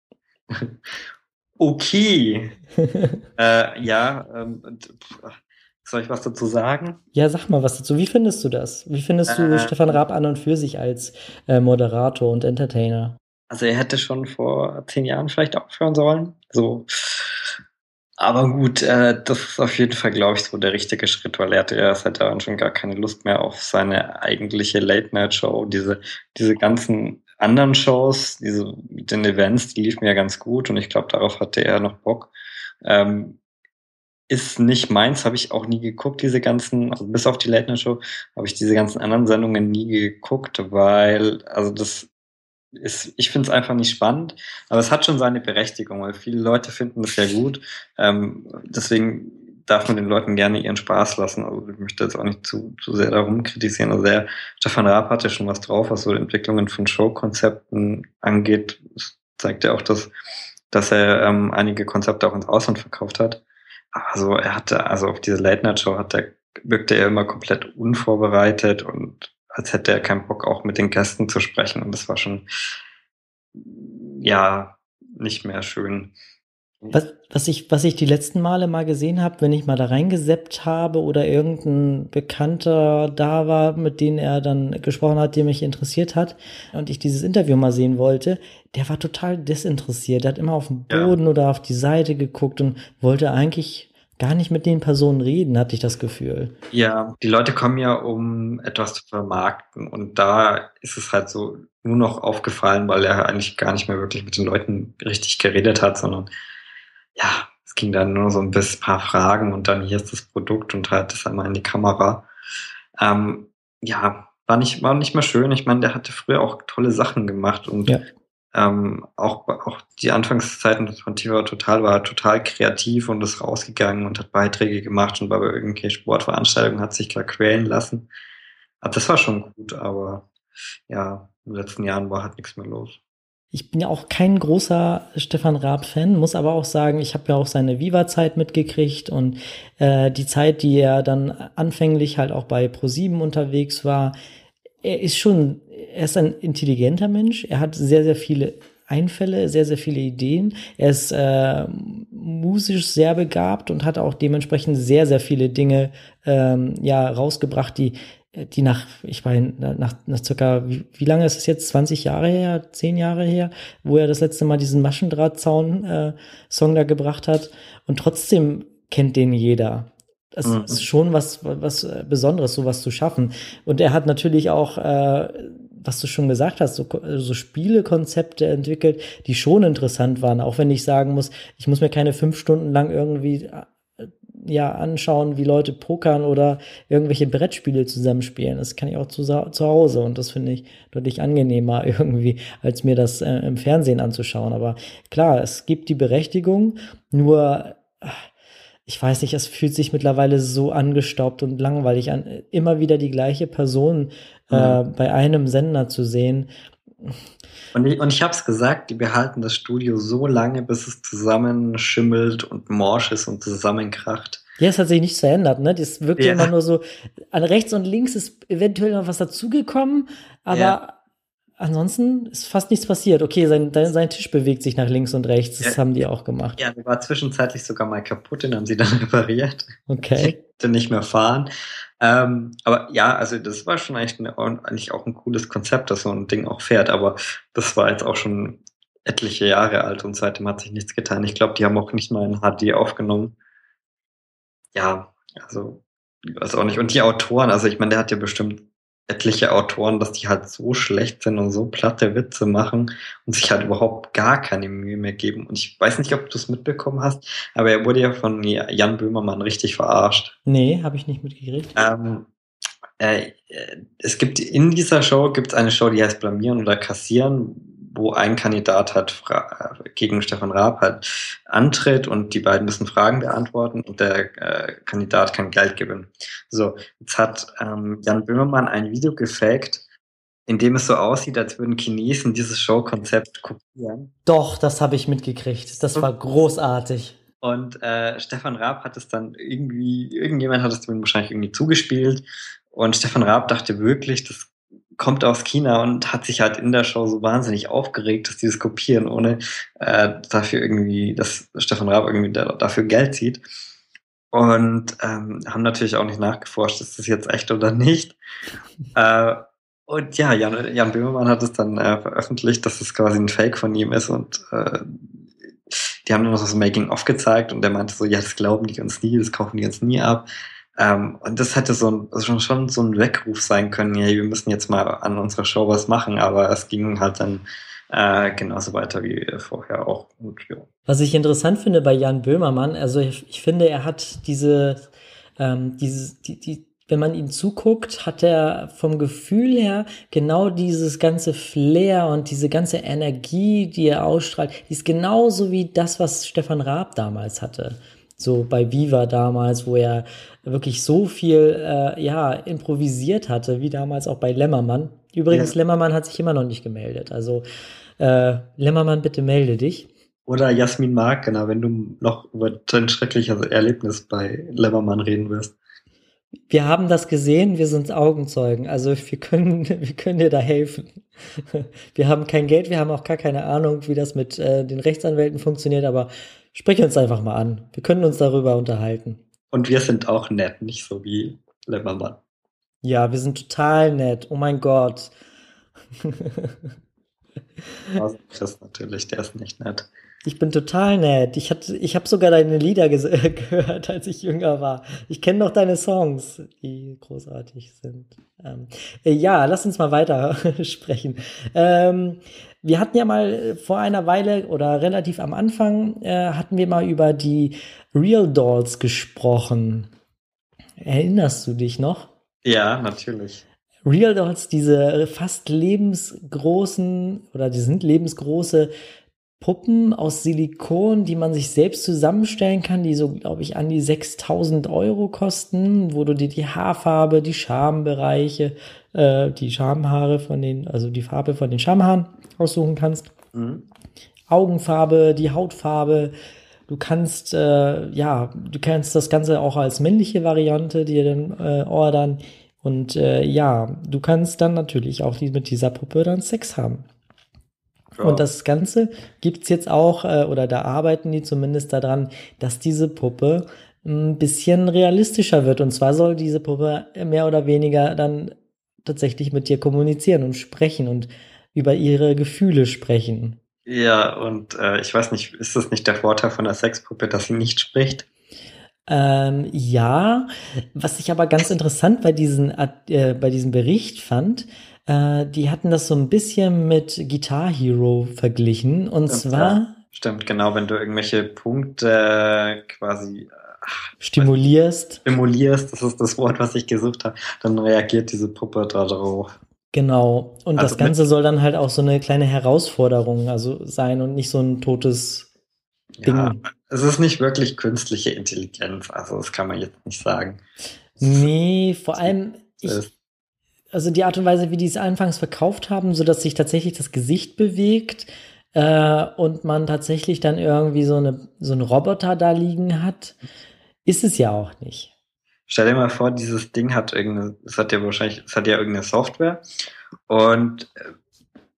[SPEAKER 2] Okay. Ja, soll ich was dazu sagen?
[SPEAKER 1] Ja, sag mal was dazu. Wie findest du das? Wie findest du Stefan Raab an und für sich als Moderator und Entertainer?
[SPEAKER 2] Also er hätte schon vor 10 Jahren vielleicht aufhören sollen. So. Aber gut, das ist auf jeden Fall, glaube ich, so der richtige Schritt, weil er hatte ja seit Jahren schon gar keine Lust mehr auf seine eigentliche Late-Night-Show. Diese ganzen anderen Shows, diese mit den Events, die liefen ja ganz gut und ich glaube, darauf hatte er noch Bock. Ist nicht meins, habe ich auch nie geguckt, diese ganzen, also bis auf die Late-Night-Show, habe ich diese ganzen anderen Sendungen nie geguckt, weil, also das ich finde es einfach nicht spannend, aber es hat schon seine Berechtigung, weil viele Leute finden das ja gut. Deswegen darf man den Leuten gerne ihren Spaß lassen. Also ich möchte jetzt auch nicht zu sehr darum kritisieren. Also Stefan Raab hatte schon was drauf, was so Entwicklungen von Showkonzepten angeht. Das zeigt ja auch, dass er einige Konzepte auch ins Ausland verkauft hat. Also also auf diese Late-Night-Show wirkte er immer komplett unvorbereitet und als hätte er keinen Bock, auch mit den Gästen zu sprechen. Und das war schon, ja, nicht mehr schön.
[SPEAKER 1] Was ich die letzten Male mal gesehen habe, wenn ich mal da reingesappt habe oder irgendein Bekannter da war, mit dem er dann gesprochen hat, der mich interessiert hat und ich dieses Interview mal sehen wollte, der war total desinteressiert. Der hat immer auf den Boden oder auf die Seite geguckt und wollte eigentlich gar nicht mit den Personen reden, hatte ich das Gefühl.
[SPEAKER 2] Ja, die Leute kommen ja, um etwas zu vermarkten. Und da ist es halt so nur noch aufgefallen, weil er eigentlich gar nicht mehr wirklich mit den Leuten richtig geredet hat, sondern ja, es ging dann nur so ein bisschen paar Fragen und dann hier ist das Produkt und halt das einmal in die Kamera. Ja, war nicht mehr schön. Ich meine, der hatte früher auch tolle Sachen gemacht und
[SPEAKER 1] Ja.
[SPEAKER 2] auch die Anfangszeiten von TV Total war total kreativ und ist rausgegangen und hat Beiträge gemacht und war bei irgendwelchen Sportveranstaltungen, hat sich da quälen lassen. Das war schon gut, aber ja, in den letzten Jahren war halt nichts mehr los.
[SPEAKER 1] Ich bin ja auch kein großer Stefan Raab-Fan, muss aber auch sagen, ich habe ja auch seine Viva-Zeit mitgekriegt und die Zeit, die er dann anfänglich halt auch bei ProSieben unterwegs war. Er ist ein intelligenter Mensch. Er hat sehr, sehr viele Einfälle, sehr, sehr viele Ideen. Er ist musisch sehr begabt und hat auch dementsprechend sehr, sehr viele Dinge ja rausgebracht, die nach circa, wie lange ist es jetzt? 20 Jahre her, 10 Jahre her, wo er das letzte Mal diesen Maschendrahtzaun-Song da gebracht hat. Und trotzdem kennt den jeder. Das ist schon was Besonderes, sowas zu schaffen. Und er hat natürlich auch, was du schon gesagt hast, so Spielekonzepte entwickelt, die schon interessant waren. Auch wenn ich sagen muss, ich muss mir keine 5 Stunden lang irgendwie ja anschauen, wie Leute pokern oder irgendwelche Brettspiele zusammenspielen. Das kann ich auch zu Hause und das finde ich deutlich angenehmer irgendwie, als mir das im Fernsehen anzuschauen. Aber klar, es gibt die Berechtigung, nur ich weiß nicht, es fühlt sich mittlerweile so angestaubt und langweilig an, immer wieder die gleiche Person bei einem Sender zu sehen.
[SPEAKER 2] Und ich habe es gesagt, die behalten das Studio so lange, bis es zusammenschimmelt und morsch ist und zusammenkracht.
[SPEAKER 1] Ja, es hat sich nichts verändert, ne? Das wirkt immer nur so, an rechts und links ist eventuell noch was dazugekommen, aber ansonsten ist fast nichts passiert. Okay, sein Tisch bewegt sich nach links und rechts.
[SPEAKER 2] Ja,
[SPEAKER 1] Das haben die auch gemacht.
[SPEAKER 2] ja, der war zwischenzeitlich sogar mal kaputt, den haben sie dann repariert.
[SPEAKER 1] Okay.
[SPEAKER 2] Konnte nicht mehr fahren. Aber ja, also das war schon eigentlich auch ein cooles Konzept, dass so ein Ding auch fährt. Aber das war jetzt auch schon etliche Jahre alt und seitdem hat sich nichts getan. Ich glaube, die haben auch nicht mal in HD aufgenommen. Ja, also, ich weiß auch nicht. Und die Autoren, also ich meine, der hat ja bestimmt etliche Autoren, dass die halt so schlecht sind und so platte Witze machen und sich halt überhaupt gar keine Mühe mehr geben. Und ich weiß nicht, ob du es mitbekommen hast, aber er wurde ja von Jan Böhmermann richtig verarscht.
[SPEAKER 1] Nee, habe ich nicht mitgekriegt.
[SPEAKER 2] Es gibt in dieser Show gibt's eine Show, die heißt Blamieren oder Kassieren, wo ein Kandidat halt gegen Stefan Raab halt antritt und die beiden müssen Fragen beantworten und der Kandidat kann Geld gewinnen. So, jetzt hat Jan Böhmermann ein Video gefaked, in dem es so aussieht, als würden Chinesen dieses Showkonzept kopieren.
[SPEAKER 1] Doch, das habe ich mitgekriegt. Das war großartig.
[SPEAKER 2] Und Stefan Raab hat es dann irgendjemand hat es dem wahrscheinlich irgendwie zugespielt. Und Stefan Raab dachte wirklich, das kommt aus China und hat sich halt in der Show so wahnsinnig aufgeregt, dass die das kopieren, ohne dafür irgendwie, dass Stefan Raab irgendwie dafür Geld zieht. Und haben natürlich auch nicht nachgeforscht, ist das jetzt echt oder nicht. Und ja, Jan Böhmermann hat es dann veröffentlicht, dass es quasi ein Fake von ihm ist und die haben dann noch so das Making-of gezeigt und der meinte so, ja, das glauben die uns nie, das kaufen die uns nie ab. Und das hätte schon so ein Weckruf sein können, hey, wir müssen jetzt mal an unserer Show was machen, aber es ging halt dann genauso weiter wie vorher auch. Und, ja.
[SPEAKER 1] Was ich interessant finde bei Jan Böhmermann, also ich finde, er hat wenn man ihm zuguckt, hat er vom Gefühl her genau dieses ganze Flair und diese ganze Energie, die er ausstrahlt, die ist genauso wie das, was Stefan Raab damals hatte. So bei Viva damals, wo er wirklich so viel improvisiert hatte, wie damals auch bei Lämmermann. Übrigens, Lämmermann hat sich immer noch nicht gemeldet. Also Lämmermann, bitte melde dich.
[SPEAKER 2] Oder Jasmin Mark, genau, wenn du noch über dein schreckliches Erlebnis bei Lämmermann reden wirst.
[SPEAKER 1] Wir haben das gesehen, wir sind Augenzeugen, also wir können dir da helfen. Wir haben kein Geld, wir haben auch gar keine Ahnung, wie das mit den Rechtsanwälten funktioniert, aber sprich uns einfach mal an. Wir können uns darüber unterhalten.
[SPEAKER 2] Und wir sind auch nett, nicht so wie Lämmermann.
[SPEAKER 1] Ja, wir sind total nett. Oh mein Gott.
[SPEAKER 2] Also Chris natürlich, der ist nicht nett.
[SPEAKER 1] Ich bin total nett. Ich habe sogar deine Lieder gehört, als ich jünger war. Ich kenne noch deine Songs, die großartig sind. Ja, lass uns mal weiter sprechen. Wir hatten ja mal vor einer Weile oder relativ am Anfang hatten wir mal über die Real Dolls gesprochen. Erinnerst du dich noch?
[SPEAKER 2] Ja, natürlich.
[SPEAKER 1] Real Dolls, diese fast lebensgroßen oder die sind lebensgroße Puppen aus Silikon, die man sich selbst zusammenstellen kann, die so, glaube ich, an die 6.000 Euro kosten, wo du dir die Haarfarbe, die Schambereiche, die Schamhaare also die Farbe von den Schamhaaren aussuchen kannst. Mhm. Augenfarbe, die Hautfarbe. Du kannst das Ganze auch als männliche Variante dir dann ordern. Und du kannst dann natürlich auch mit dieser Puppe dann Sex haben. Ja. Und das Ganze gibt's jetzt auch, oder da arbeiten die zumindest daran, dass diese Puppe ein bisschen realistischer wird. Und zwar soll diese Puppe mehr oder weniger dann tatsächlich mit dir kommunizieren und sprechen und über ihre Gefühle sprechen.
[SPEAKER 2] Ja, und ich weiß nicht, ist das nicht der Vorteil von der Sexpuppe, dass sie nicht spricht?
[SPEAKER 1] Ja, was ich aber ganz interessant bei diesem Bericht fand, die hatten das so ein bisschen mit Guitar Hero verglichen. Und zwar.
[SPEAKER 2] Stimmt, genau, wenn du irgendwelche Punkte quasi
[SPEAKER 1] stimulierst,
[SPEAKER 2] das ist das Wort, was ich gesucht habe, dann reagiert diese Puppe darauf.
[SPEAKER 1] Genau. Und also das Ganze soll dann halt auch so eine kleine Herausforderung sein und nicht so ein totes Ding.
[SPEAKER 2] Ja, es ist nicht wirklich künstliche Intelligenz, also das kann man jetzt nicht sagen.
[SPEAKER 1] Nee, vor allem also die Art und Weise, wie die es anfangs verkauft haben, so dass sich tatsächlich das Gesicht bewegt und man tatsächlich dann irgendwie so einen Roboter da liegen hat, ist es ja auch nicht.
[SPEAKER 2] Stell dir mal vor, dieses Ding hat ja irgendeine Software und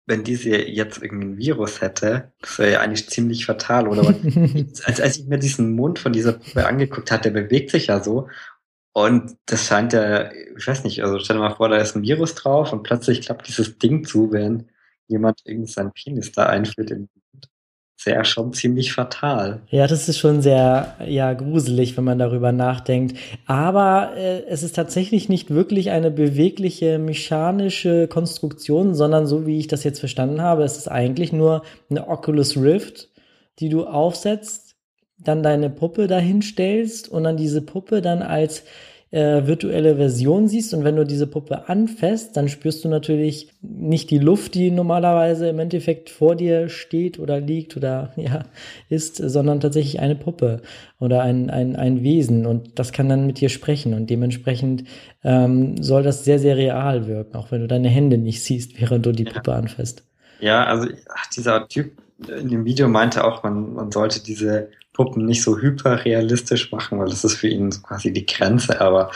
[SPEAKER 2] wenn diese jetzt irgendwie ein Virus hätte, das wäre ja eigentlich ziemlich fatal, oder? Weil als ich mir diesen Mund von dieser Puppe angeguckt habe, der bewegt sich ja so. Und das scheint ja, ich weiß nicht, also stell dir mal vor, da ist ein Virus drauf und plötzlich klappt dieses Ding zu, wenn jemand irgendwie seinen Penis da einführt. Das wäre ja schon ziemlich fatal.
[SPEAKER 1] Ja, das ist schon sehr, ja, gruselig, wenn man darüber nachdenkt. Aber es ist tatsächlich nicht wirklich eine bewegliche mechanische Konstruktion, sondern so wie ich das jetzt verstanden habe, es ist eigentlich nur eine Oculus Rift, die du aufsetzt, dann deine Puppe dahin stellst und dann diese Puppe dann als virtuelle Version siehst. Und wenn du diese Puppe anfasst, dann spürst du natürlich nicht die Luft, die normalerweise im Endeffekt vor dir steht oder liegt oder ja ist, sondern tatsächlich eine Puppe oder ein Wesen. Und das kann dann mit dir sprechen. Und dementsprechend soll das sehr, sehr real wirken, auch wenn du deine Hände nicht siehst, während du die Puppe anfasst.
[SPEAKER 2] Ja, also dieser Typ in dem Video meinte auch, man sollte diese Puppen nicht so hyperrealistisch machen, weil das ist für ihn so quasi die Grenze. Aber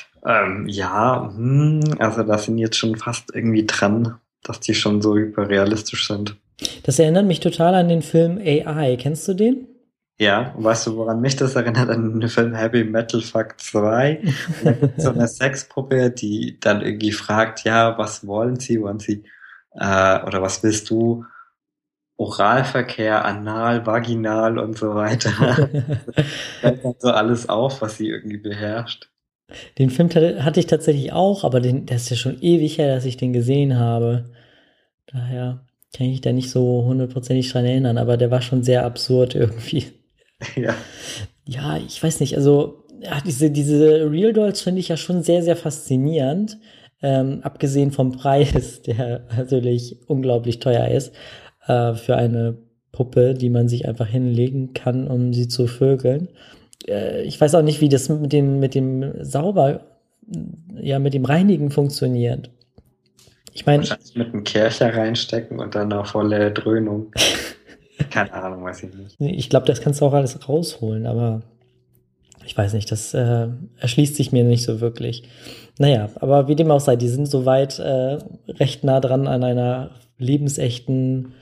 [SPEAKER 2] also da sind jetzt schon fast irgendwie dran, dass die schon so hyperrealistisch sind.
[SPEAKER 1] Das erinnert mich total an den Film AI. Kennst du den?
[SPEAKER 2] Ja, und weißt du, woran mich das erinnert? An den Film Heavy Metal Fuck 2. Und da gibt's so eine Sexpuppe, die dann irgendwie fragt, ja, was wollen Sie? Wollen Sie, oder was willst du? Oralverkehr, anal, vaginal und so weiter. Fällt dann so alles auf, was sie irgendwie beherrscht.
[SPEAKER 1] Den Film hatte ich tatsächlich auch, aber der ist ja schon ewig her, dass ich den gesehen habe. Daher kann ich da nicht so hundertprozentig dran erinnern, aber der war schon sehr absurd irgendwie.
[SPEAKER 2] Ja.
[SPEAKER 1] Ja, ich weiß nicht, also ja, diese Real Dolls finde ich ja schon sehr, sehr faszinierend. Abgesehen vom Preis, der natürlich unglaublich teuer ist, für eine Puppe, die man sich einfach hinlegen kann, um sie zu vögeln. Ich weiß auch nicht, wie das mit dem mit dem Reinigen funktioniert. Ich meine,
[SPEAKER 2] Wahrscheinlich mit einem Kercher reinstecken und dann eine volle Dröhnung. Keine Ahnung, weiß ich nicht.
[SPEAKER 1] ich glaube, das kannst du auch alles rausholen, aber ich weiß nicht, das erschließt sich mir nicht so wirklich. Naja, aber wie dem auch sei, die sind soweit recht nah dran an einer lebensechten,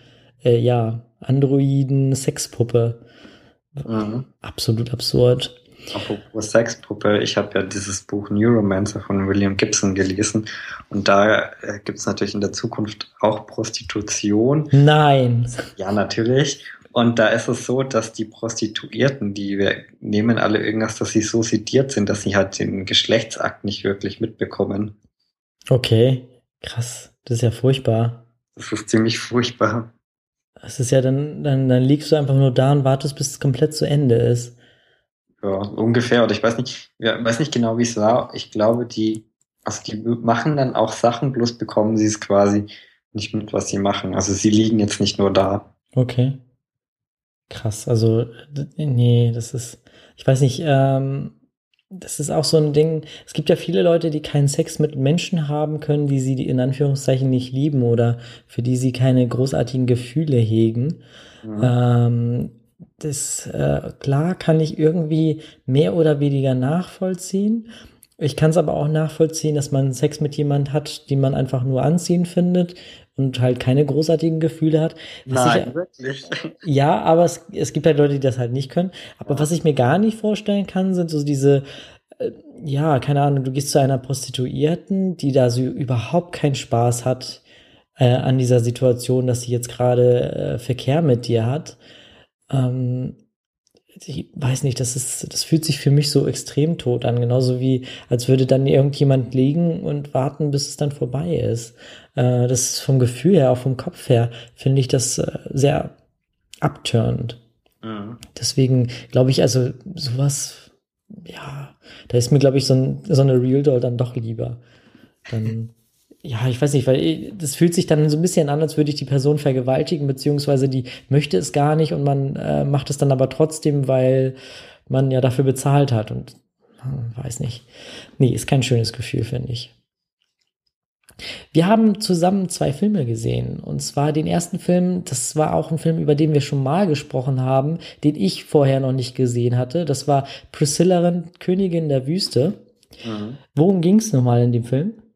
[SPEAKER 1] Androiden-Sexpuppe.
[SPEAKER 2] Mhm.
[SPEAKER 1] Absolut absurd.
[SPEAKER 2] Apropos Sexpuppe, ich habe ja dieses Buch Neuromancer von William Gibson gelesen und da gibt's natürlich in der Zukunft auch Prostitution.
[SPEAKER 1] Nein.
[SPEAKER 2] Ja, natürlich. Und da ist es so, dass die Prostituierten, wir nehmen alle irgendwas, dass sie so sediert sind, dass sie halt den Geschlechtsakt nicht wirklich mitbekommen.
[SPEAKER 1] Okay, krass. Das ist ja furchtbar.
[SPEAKER 2] Das ist ziemlich furchtbar.
[SPEAKER 1] Das ist ja dann liegst du einfach nur da und wartest, bis es komplett zu Ende ist.
[SPEAKER 2] Ja, ungefähr. Oder ich weiß nicht genau, wie es war. Ich glaube, die machen dann auch Sachen, bloß bekommen sie es quasi nicht mit, was sie machen. Also sie liegen jetzt nicht nur da.
[SPEAKER 1] Okay. Krass, also, nee, ich weiß nicht, das ist auch so ein Ding. Es gibt ja viele Leute, die keinen Sex mit Menschen haben können, die sie in Anführungszeichen nicht lieben oder für die sie keine großartigen Gefühle hegen.
[SPEAKER 2] Mhm.
[SPEAKER 1] Klar kann ich irgendwie mehr oder weniger nachvollziehen. Ich kann es aber auch nachvollziehen, dass man Sex mit jemand hat, den man einfach nur anziehend findet und halt keine großartigen Gefühle hat.
[SPEAKER 2] Nein, wirklich.
[SPEAKER 1] Ja, aber es gibt halt Leute, die das halt nicht können. Aber was ich mir gar nicht vorstellen kann, sind so diese, keine Ahnung, du gehst zu einer Prostituierten, die da so überhaupt keinen Spaß hat an dieser Situation, dass sie jetzt gerade Verkehr mit dir hat. Ich weiß nicht, das fühlt sich für mich so extrem tot an, genauso wie, als würde dann irgendjemand liegen und warten, bis es dann vorbei ist. Das ist vom Gefühl her, auch vom Kopf her, finde ich das sehr abturnend.
[SPEAKER 2] Mhm.
[SPEAKER 1] Deswegen glaube ich, also sowas, ja, da ist mir, glaube ich, so eine Real Doll dann doch lieber. Dann, ja, ich weiß nicht, weil das fühlt sich dann so ein bisschen an, als würde ich die Person vergewaltigen, beziehungsweise die möchte es gar nicht und man macht es dann aber trotzdem, weil man ja dafür bezahlt hat und weiß nicht. Nee, ist kein schönes Gefühl, finde ich. Wir haben zusammen 2 Filme gesehen. Und zwar den ersten Film, das war auch ein Film, über den wir schon mal gesprochen haben, den ich vorher noch nicht gesehen hatte. Das war Priscilla, Königin der Wüste.
[SPEAKER 2] Mhm.
[SPEAKER 1] Worum ging es nochmal in dem Film?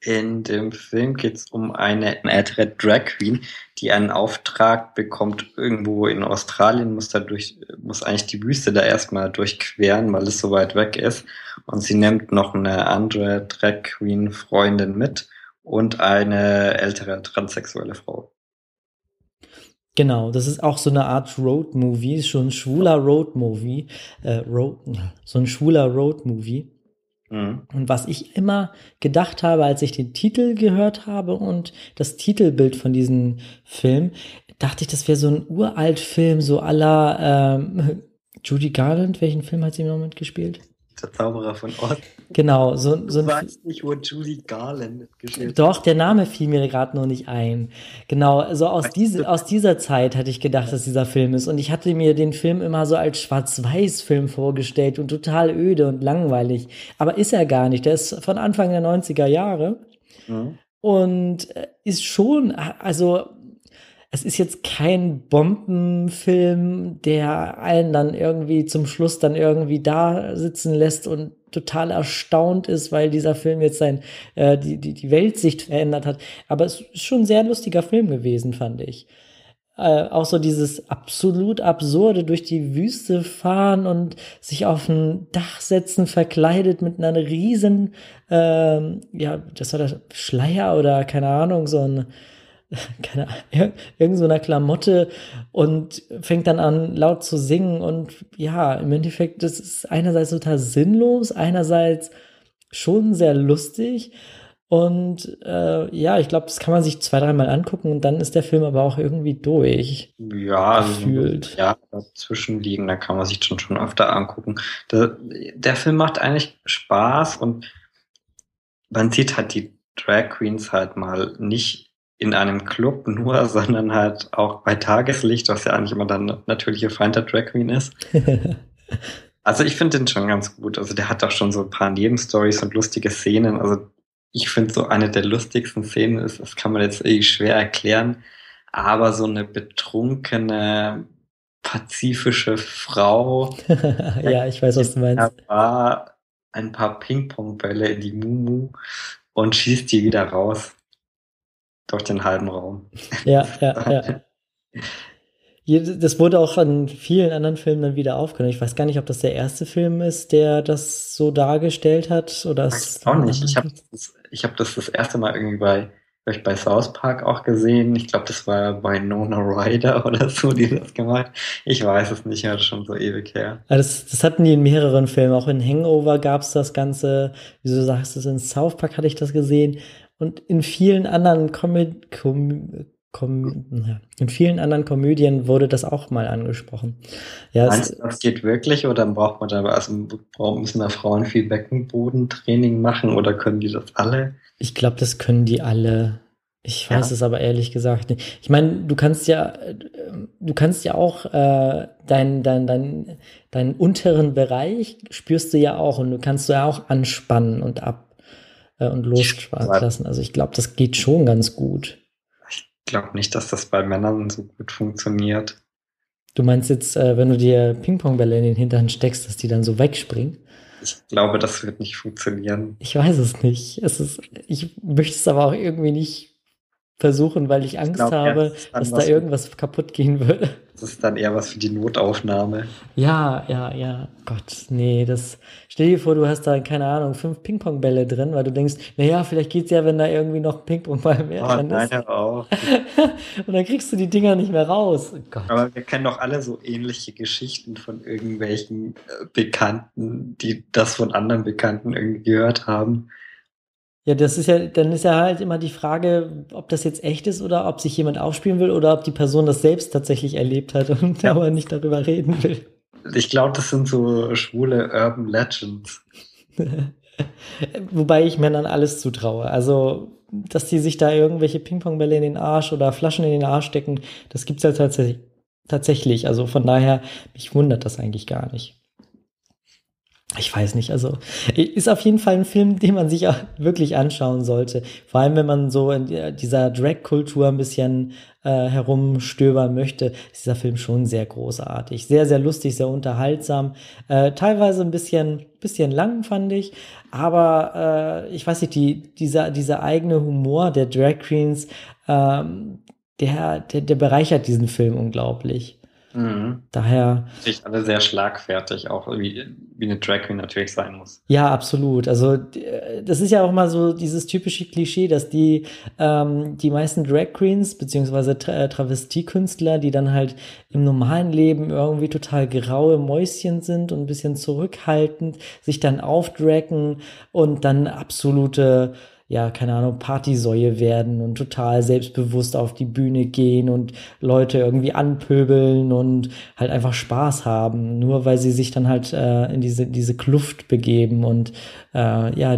[SPEAKER 2] In dem Film geht es um eine ältere Drag Queen, die einen Auftrag bekommt irgendwo in Australien, muss eigentlich die Wüste da erstmal durchqueren, weil es so weit weg ist. Und sie nimmt noch eine andere Drag Queen Freundin mit und eine ältere transsexuelle Frau.
[SPEAKER 1] Genau, das ist auch so eine Art Road-Movie, schon ein schwuler Road-Movie, so ein schwuler Road-Movie.
[SPEAKER 2] Mhm.
[SPEAKER 1] Und was ich immer gedacht habe, als ich den Titel gehört habe und das Titelbild von diesem Film, dachte ich, das wäre so ein uralt Film, so à la Judy Garland. Welchen Film hat sie im Moment gespielt?
[SPEAKER 2] Der Zauberer von Oz.
[SPEAKER 1] Genau, so
[SPEAKER 2] Du
[SPEAKER 1] ein
[SPEAKER 2] weißt nicht, wo Judy Garland gespielt hat.
[SPEAKER 1] Doch, der Name fiel mir gerade noch nicht ein. Genau, also aus dieser Zeit hatte ich gedacht, dass dieser Film ist. Und ich hatte mir den Film immer so als Schwarz-Weiß-Film vorgestellt und total öde und langweilig. Aber ist er gar nicht. Der ist von Anfang der 90er Jahre
[SPEAKER 2] Mhm.
[SPEAKER 1] und ist schon, also es ist jetzt kein Bombenfilm, der einen dann irgendwie zum Schluss dann irgendwie da sitzen lässt und total erstaunt ist, weil dieser Film jetzt die Weltsicht verändert hat. Aber es ist schon ein sehr lustiger Film gewesen, fand ich. Auch so dieses absolut absurde durch die Wüste fahren und sich auf ein Dach setzen, verkleidet mit einer riesen, das war der Schleier oder keine Ahnung, irgend so einer Klamotte und fängt dann an, laut zu singen. Und ja, im Endeffekt, das ist einerseits total sinnlos, einerseits schon sehr lustig. Und ich glaube, das kann man sich 2, 3 Mal angucken und dann ist der Film aber auch irgendwie durch.
[SPEAKER 2] Ja, also
[SPEAKER 1] Gefühlt.
[SPEAKER 2] ja, dazwischen liegen, da kann man sich schon öfter angucken. Der Film macht eigentlich Spaß und man sieht halt die Drag Queens halt mal nicht in einem Club nur, sondern halt auch bei Tageslicht, was ja eigentlich immer dann natürliche Feind der Drag Queen ist. Also ich finde den schon ganz gut. Also der hat auch schon so ein paar Nebenstories und lustige Szenen. Also ich finde so eine der lustigsten Szenen ist, das kann man jetzt irgendwie schwer erklären, aber so eine betrunkene pazifische Frau
[SPEAKER 1] Ja, ich weiß, was du meinst.
[SPEAKER 2] war ein paar Ping-Pong-Bälle in die Mumu und schießt die wieder raus durch den halben Raum.
[SPEAKER 1] Ja. Das wurde auch an vielen anderen Filmen dann wieder aufgenommen. Ich weiß gar nicht, ob das der erste Film ist, der das so dargestellt hat, oder
[SPEAKER 2] Weiß auch nicht. Ich hab das erste Mal irgendwie bei South Park auch gesehen. Ich glaube, das war bei Winona Ryder oder so, die das gemacht. Ich weiß es nicht, ja, das ist schon so ewig her.
[SPEAKER 1] Das hatten die in mehreren Filmen. Auch in Hangover gab es das Ganze. Wie du sagst, in South Park hatte ich das gesehen. Und in vielen anderen in vielen anderen Komödien wurde das auch mal angesprochen. Ja,
[SPEAKER 2] Meinst du, das geht wirklich oder braucht man da, müssen da Frauen viel Beckenbodentraining machen oder können die das alle?
[SPEAKER 1] ich glaube, das können die alle. Ich weiß
[SPEAKER 2] Ja.
[SPEAKER 1] es aber ehrlich gesagt nicht. Ich meine, du kannst ja auch deinen unteren Bereich spürst du ja auch und du kannst ja auch anspannen und und loslassen. Also ich glaube, das geht schon ganz gut.
[SPEAKER 2] Ich glaube nicht, dass das bei Männern so gut funktioniert.
[SPEAKER 1] Du meinst jetzt, wenn du dir Ping-Pong-Bälle in den Hintern steckst, dass die dann so wegspringen?
[SPEAKER 2] Ich glaube, das wird nicht funktionieren.
[SPEAKER 1] Ich weiß es nicht. Ich möchte es aber auch irgendwie nicht versuchen, weil ich Angst
[SPEAKER 2] glaube,
[SPEAKER 1] habe,
[SPEAKER 2] das ist dann
[SPEAKER 1] dass da
[SPEAKER 2] was
[SPEAKER 1] irgendwas kaputt gehen würde.
[SPEAKER 2] Das ist dann eher was für die Notaufnahme.
[SPEAKER 1] Ja. Gott, nee, stell dir vor, du hast da, keine Ahnung, 5 Ping-Pong-Bälle drin, weil du denkst, naja, vielleicht geht's ja, wenn da irgendwie noch ein Ping-Pong-Ball mehr
[SPEAKER 2] Oh
[SPEAKER 1] dran
[SPEAKER 2] nein,
[SPEAKER 1] ist.
[SPEAKER 2] hör auf.
[SPEAKER 1] Und dann kriegst du die Dinger nicht mehr raus. Oh Gott.
[SPEAKER 2] Aber wir kennen doch alle so ähnliche Geschichten von irgendwelchen Bekannten, die das von anderen Bekannten irgendwie gehört haben.
[SPEAKER 1] Ja, dann ist ja halt immer die Frage, ob das jetzt echt ist oder ob sich jemand aufspielen will oder ob die Person das selbst tatsächlich erlebt hat und
[SPEAKER 2] Ja.
[SPEAKER 1] aber nicht darüber reden will.
[SPEAKER 2] Ich glaube, das sind so schwule Urban Legends.
[SPEAKER 1] Wobei ich Männern alles zutraue. Also, dass die sich da irgendwelche Ping-Pong-Bälle in den Arsch oder Flaschen in den Arsch stecken, das gibt's ja tatsächlich. Also von daher, mich wundert das eigentlich gar nicht. Ich weiß nicht, also ist auf jeden Fall ein Film, den man sich auch wirklich anschauen sollte. Vor allem, wenn man so in dieser Drag-Kultur ein bisschen herumstöbern möchte, ist dieser Film schon sehr großartig. Sehr, sehr lustig, sehr unterhaltsam. Teilweise ein bisschen lang, fand ich. Aber ich weiß nicht, dieser eigene Humor der Drag Queens, der bereichert diesen Film unglaublich.
[SPEAKER 2] Mhm.
[SPEAKER 1] Daher.
[SPEAKER 2] Natürlich alle sehr schlagfertig, auch wie eine Drag Queen natürlich sein muss.
[SPEAKER 1] Ja, absolut. Also das ist ja auch mal so dieses typische Klischee, dass die meisten Drag Queens beziehungsweise Travestiekünstler, die dann halt im normalen Leben irgendwie total graue Mäuschen sind und ein bisschen zurückhaltend, sich dann aufdracken und dann absolute, ja, keine Ahnung, Partysäue werden und total selbstbewusst auf die Bühne gehen und Leute irgendwie anpöbeln und halt einfach Spaß haben, nur weil sie sich dann halt in diese Kluft begeben und ja,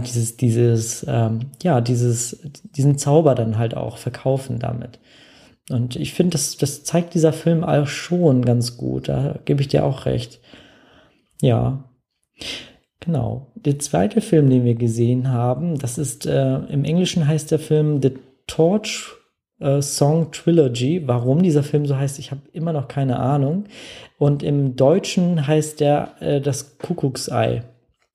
[SPEAKER 1] diesen Zauber dann halt auch verkaufen damit. Und ich finde, das zeigt dieser Film auch schon ganz gut. Da gebe ich dir auch recht. Ja. Genau. Der zweite Film, den wir gesehen haben, das ist im Englischen heißt der Film The Torch Song Trilogy. Warum dieser Film so heißt, ich habe immer noch keine Ahnung. Und im Deutschen heißt der das Kuckucksei.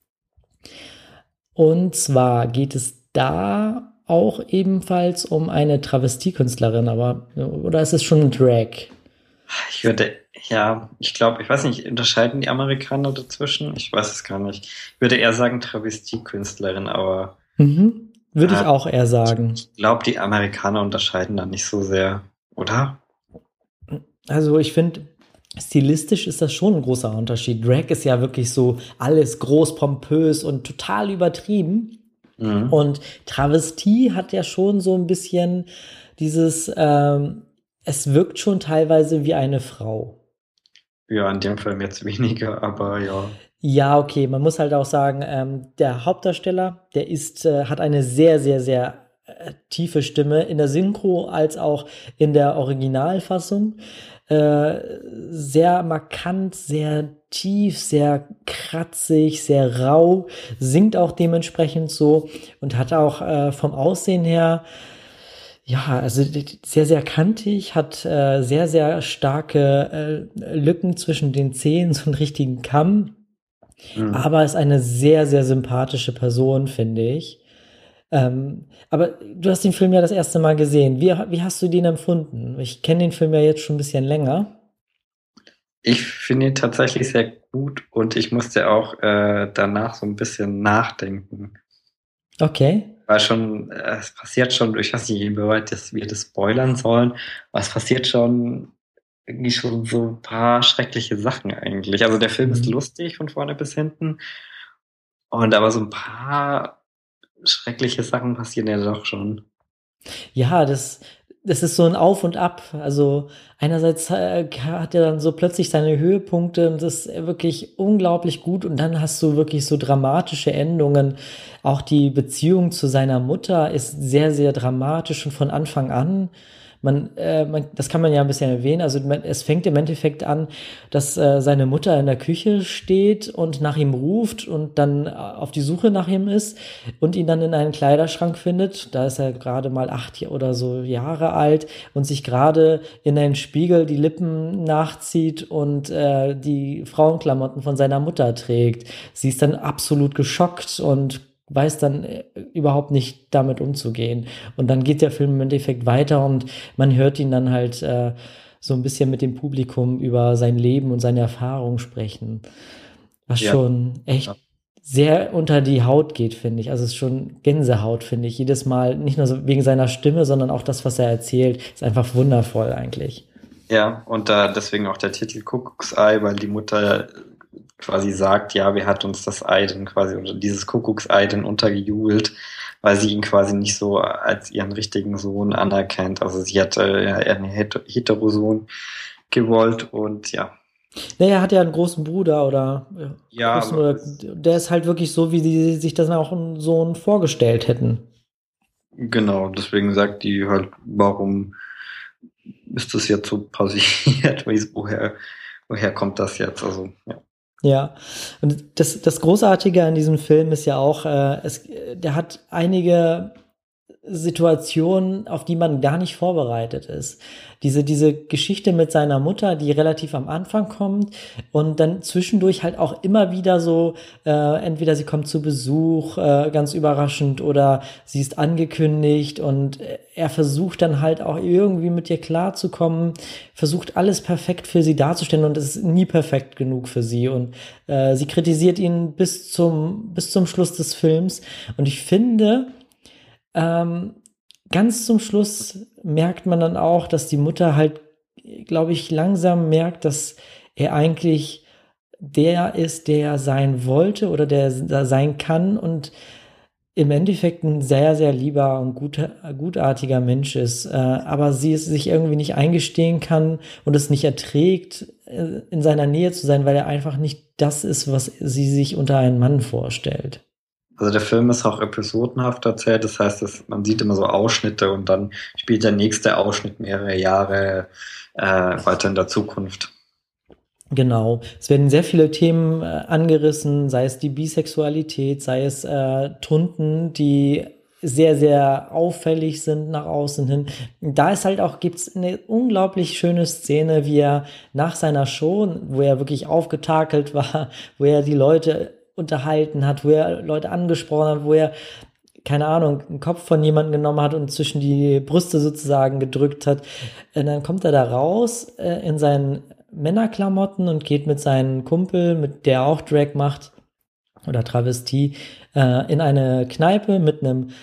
[SPEAKER 1] Und zwar geht es da auch ebenfalls um eine Travestiekünstlerin, aber oder ist es schon ein Drag?
[SPEAKER 2] Ich würde, ja, ich glaube, ich weiß nicht, unterscheiden die Amerikaner dazwischen? Ich weiß es gar nicht. Ich würde eher sagen Travestiekünstlerin, aber
[SPEAKER 1] Würde ich auch eher sagen.
[SPEAKER 2] ich glaube, die Amerikaner unterscheiden da nicht so sehr, oder?
[SPEAKER 1] Also ich finde, stilistisch ist das schon ein großer Unterschied. Drag ist ja wirklich so alles groß, pompös und total übertrieben.
[SPEAKER 2] Mhm.
[SPEAKER 1] Und Travestie hat ja schon so ein bisschen dieses, es wirkt schon teilweise wie eine Frau.
[SPEAKER 2] Ja, in dem Film jetzt weniger, aber ja.
[SPEAKER 1] Ja, okay, man muss halt auch sagen, der Hauptdarsteller, hat eine sehr, sehr, sehr tiefe Stimme in der Synchro als auch in der Originalfassung. Sehr markant, sehr tief, sehr kratzig, sehr rau, singt auch dementsprechend so und hat auch vom Aussehen her, ja, also sehr, sehr kantig, hat sehr, sehr starke Lücken zwischen den Zähnen, so einen richtigen Kamm.
[SPEAKER 2] Mhm.
[SPEAKER 1] Aber ist eine sehr, sehr sympathische Person, finde ich. Aber du hast den Film ja das erste Mal gesehen. Wie hast du den empfunden? Ich kenne den Film ja jetzt schon ein bisschen länger.
[SPEAKER 2] Ich finde ihn tatsächlich sehr gut und ich musste auch danach so ein bisschen nachdenken.
[SPEAKER 1] Okay.
[SPEAKER 2] Weil schon, es passiert schon, ich weiß nicht, inwieweit wir das spoilern sollen, aber es passiert schon irgendwie schon so ein paar schreckliche Sachen eigentlich. Also der Film ist
[SPEAKER 1] Mhm.
[SPEAKER 2] lustig von vorne bis hinten und aber so ein paar schreckliche Sachen passieren ja doch schon.
[SPEAKER 1] Ja, das ist so ein Auf und Ab. Also einerseits hat er dann so plötzlich seine Höhepunkte und das ist wirklich unglaublich gut und dann hast du wirklich so dramatische Endungen. Auch die Beziehung zu seiner Mutter ist sehr, sehr dramatisch und von Anfang an. Das kann man ja ein bisschen erwähnen. Also es fängt im Endeffekt an, dass seine Mutter in der Küche steht und nach ihm ruft und dann auf die Suche nach ihm ist und ihn dann in einen Kleiderschrank findet. Da ist er gerade mal 8 oder so Jahre alt und sich gerade in einen Spiegel die Lippen nachzieht und die Frauenklamotten von seiner Mutter trägt. Sie ist dann absolut geschockt und weiß dann überhaupt nicht damit umzugehen. Und dann geht der Film im Endeffekt weiter und man hört ihn dann halt so ein bisschen mit dem Publikum über sein Leben und seine Erfahrungen sprechen. Was
[SPEAKER 2] Ja,
[SPEAKER 1] schon
[SPEAKER 2] ja.
[SPEAKER 1] echt sehr unter die Haut geht, finde ich. Also es ist schon Gänsehaut, finde ich. Jedes Mal, nicht nur so wegen seiner Stimme, sondern auch das, was er erzählt, ist einfach wundervoll eigentlich.
[SPEAKER 2] Ja, und da deswegen auch der Titel Kuckucksei, weil die Mutter quasi sagt, ja, wer hat uns das Ei denn quasi, oder dieses Kuckucksei denn untergejubelt, weil sie ihn quasi nicht so als ihren richtigen Sohn anerkennt. Also sie hat ja eher einen Heterosohn gewollt und ja.
[SPEAKER 1] Naja, er hat ja einen großen Bruder oder
[SPEAKER 2] Ja,
[SPEAKER 1] großen
[SPEAKER 2] aber
[SPEAKER 1] oder der ist halt wirklich so, wie sie sich das auch einen Sohn vorgestellt hätten.
[SPEAKER 2] genau, deswegen sagt die halt, warum ist das jetzt so passiert? Woher kommt das jetzt? Also, ja.
[SPEAKER 1] Ja, und das Großartige an diesem Film ist ja auch, der hat einige Situationen, auf die man gar nicht vorbereitet ist. Diese Geschichte mit seiner Mutter, die relativ am Anfang kommt und dann zwischendurch halt auch immer wieder so, entweder sie kommt zu Besuch, ganz überraschend, oder sie ist angekündigt und er versucht dann halt auch irgendwie mit ihr klarzukommen, versucht alles perfekt für sie darzustellen und es ist nie perfekt genug für sie und sie kritisiert ihn bis zum Schluss des Films und ich finde, ähm, ganz zum Schluss merkt man dann auch, dass die Mutter halt, glaube ich, langsam merkt, dass er eigentlich der ist, der er sein wollte oder der sein kann und im Endeffekt ein sehr, sehr lieber und gutartiger Mensch ist, aber sie es sich irgendwie nicht eingestehen kann und es nicht erträgt, in seiner Nähe zu sein, weil er einfach nicht das ist, was sie sich unter einen Mann vorstellt.
[SPEAKER 2] Also der Film ist auch episodenhaft erzählt, das heißt, man sieht immer so Ausschnitte und dann spielt der nächste Ausschnitt mehrere Jahre weiter in der Zukunft.
[SPEAKER 1] Genau. Es werden sehr viele Themen angerissen, sei es die Bisexualität, sei es Tunden, die sehr, sehr auffällig sind nach außen hin. Da ist halt auch, gibt's eine unglaublich schöne Szene, wie er nach seiner Show, wo er wirklich aufgetakelt war, wo er die Leute unterhalten hat, wo er Leute angesprochen hat, wo er keine Ahnung, einen Kopf von jemandem genommen hat und zwischen die Brüste sozusagen gedrückt hat. Und dann kommt er da raus in seinen Männerklamotten und geht mit seinem Kumpel, mit der auch Drag macht oder Travestie, in eine Kneipe mit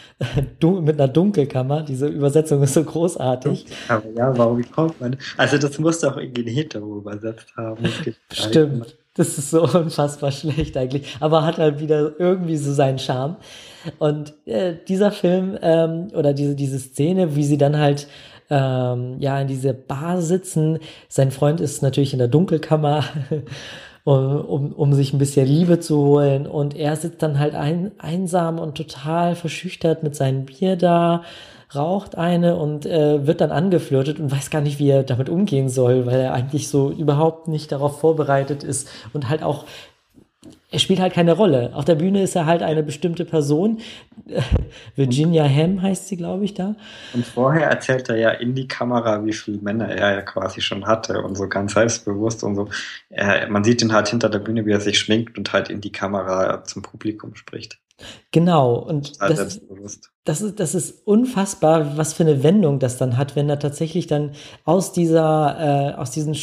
[SPEAKER 1] mit einer Dunkelkammer. Diese Übersetzung ist so großartig.
[SPEAKER 2] Aber ja, warum kommt man? Also das musste auch irgendwie ein Hetero übersetzt haben.
[SPEAKER 1] Stimmt. Das ist so unfassbar schlecht eigentlich, aber hat halt wieder irgendwie so seinen Charme. Und dieser Film oder diese Szene, wie sie dann halt ja in diese Bar sitzen, sein Freund ist natürlich in der Dunkelkammer, um sich ein bisschen Liebe zu holen und er sitzt dann halt einsam und total verschüchtert mit seinem Bier da, raucht eine und wird dann angeflirtet und weiß gar nicht, wie er damit umgehen soll, weil er eigentlich so überhaupt nicht darauf vorbereitet ist und halt auch, er spielt halt keine Rolle. Auf der Bühne ist er halt eine bestimmte Person. Virginia Ham heißt sie, glaube ich, da.
[SPEAKER 2] Und vorher erzählt er ja in die Kamera, wie viele Männer er ja quasi schon hatte und so ganz selbstbewusst und so. Man sieht ihn halt hinter der Bühne, wie er sich schminkt und halt in die Kamera zum Publikum spricht.
[SPEAKER 1] Genau, und das ist unfassbar, was für eine Wendung das dann hat, wenn er tatsächlich dann aus diesen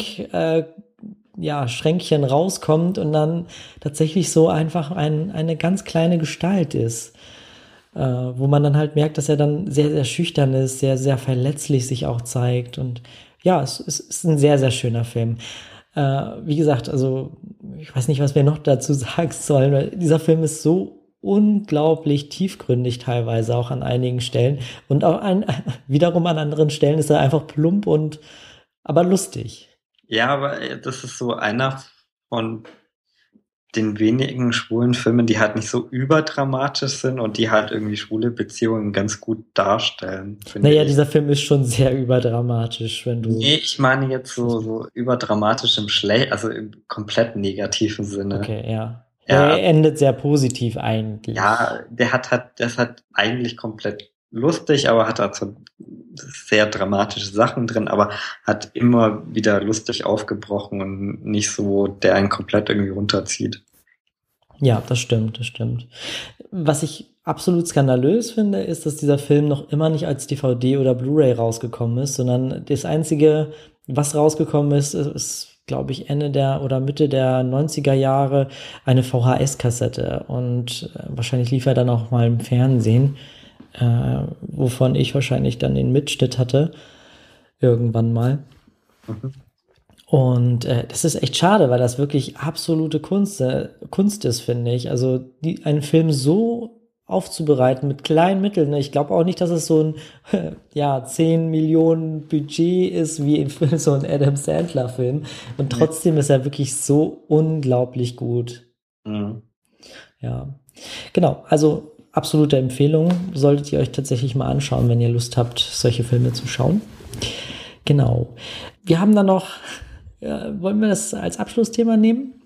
[SPEAKER 1] Schränkchen rauskommt und dann tatsächlich so einfach eine ganz kleine Gestalt ist, wo man dann halt merkt, dass er dann sehr, sehr schüchtern ist, sehr, sehr verletzlich sich auch zeigt und ja, es ist ein sehr, sehr schöner Film. Wie gesagt, also ich weiß nicht, was wir noch dazu sagen sollen, weil dieser Film ist so unglaublich tiefgründig teilweise auch an einigen Stellen und auch wiederum an anderen Stellen ist er einfach plump und aber lustig.
[SPEAKER 2] Ja, aber das ist so einer von den wenigen schwulen Filmen, die halt nicht so überdramatisch sind und die halt irgendwie schwule Beziehungen ganz gut darstellen.
[SPEAKER 1] Naja, dieser Film ist schon sehr überdramatisch, wenn du...
[SPEAKER 2] Nee, ich meine jetzt so überdramatisch also im komplett negativen Sinne.
[SPEAKER 1] Okay, ja. Er endet sehr positiv eigentlich.
[SPEAKER 2] Ja, der ist halt eigentlich komplett lustig, aber hat halt so sehr dramatische Sachen drin, aber hat immer wieder lustig aufgebrochen und nicht so, der einen komplett irgendwie runterzieht.
[SPEAKER 1] Ja, das stimmt. Was ich absolut skandalös finde, ist, dass dieser Film noch immer nicht als DVD oder Blu-ray rausgekommen ist, sondern das Einzige, was rausgekommen ist, glaube ich, Ende oder Mitte der 90er Jahre eine VHS-Kassette und wahrscheinlich lief er dann auch mal im Fernsehen, wovon ich wahrscheinlich dann den Mitschnitt hatte, irgendwann mal. Mhm. Und das ist echt schade, weil das wirklich absolute Kunst ist, finde ich. Also einen Film so aufzubereiten mit kleinen Mitteln. Ich glaube auch nicht, dass es so ein 10 Millionen Budget ist wie so ein Adam Sandler Film. Und trotzdem ist er wirklich so unglaublich gut. Mhm. Ja, genau. Also absolute Empfehlung. Solltet ihr euch tatsächlich mal anschauen, wenn ihr Lust habt, solche Filme zu schauen. Genau. Wir haben dann noch, wollen wir das als Abschlussthema nehmen?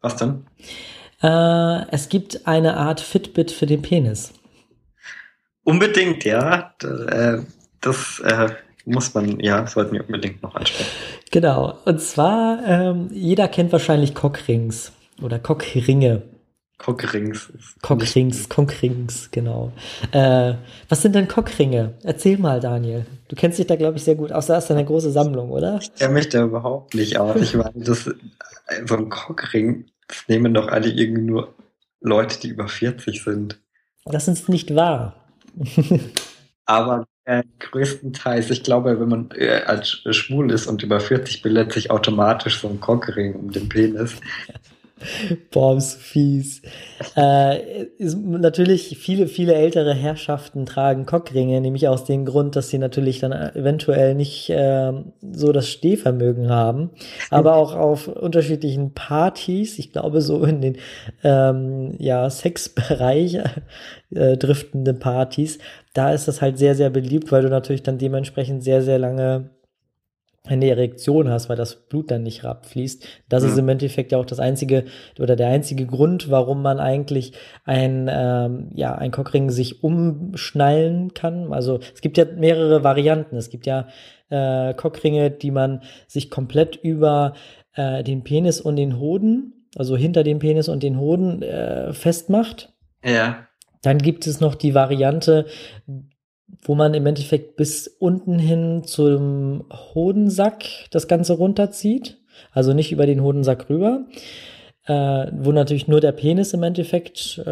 [SPEAKER 2] Was denn?
[SPEAKER 1] Es gibt eine Art Fitbit für den Penis.
[SPEAKER 2] Unbedingt, ja. Das muss man, ja, sollten wir unbedingt noch ansprechen.
[SPEAKER 1] Genau. Und zwar, jeder kennt wahrscheinlich Cockrings oder Cockringe.
[SPEAKER 2] Cockrings ist
[SPEAKER 1] Cockrings,
[SPEAKER 2] nicht.
[SPEAKER 1] Cockrings, genau. Was sind denn Cockringe? Erzähl mal, Daniel. Du kennst dich da, glaube ich, sehr gut aus. Da hast du eine große Sammlung, oder?
[SPEAKER 2] Ich kenne mich da überhaupt nicht aus. Ich meine, so ein Cockring, das nehmen doch alle irgendwie nur Leute, die über 40 sind.
[SPEAKER 1] Das ist nicht wahr.
[SPEAKER 2] Aber größtenteils, ich glaube, wenn man als schwul ist und über 40 bildet sich automatisch so ein Cockring um den Penis.
[SPEAKER 1] Boah, ist fies. Ist natürlich viele ältere Herrschaften tragen Cockringe, nämlich aus dem Grund, dass sie natürlich dann eventuell nicht so das Stehvermögen haben, aber auch auf unterschiedlichen Partys, ich glaube so in den Sexbereich driftende Partys, da ist das halt sehr, sehr beliebt, weil du natürlich dann dementsprechend sehr, sehr lange eine Erektion hast, weil das Blut dann nicht abfließt. Das ist im Endeffekt ja auch das einzige oder der einzige Grund, warum man eigentlich ein Cockring sich umschnallen kann. Also es gibt ja mehrere Varianten. Es gibt ja Cockringe, die man sich komplett über den Penis und den Hoden, also hinter dem Penis und den Hoden festmacht.
[SPEAKER 2] Ja.
[SPEAKER 1] Dann gibt es noch die Variante, wo man im Endeffekt bis unten hin zum Hodensack das Ganze runterzieht. Also nicht über den Hodensack rüber. Wo natürlich nur der Penis im Endeffekt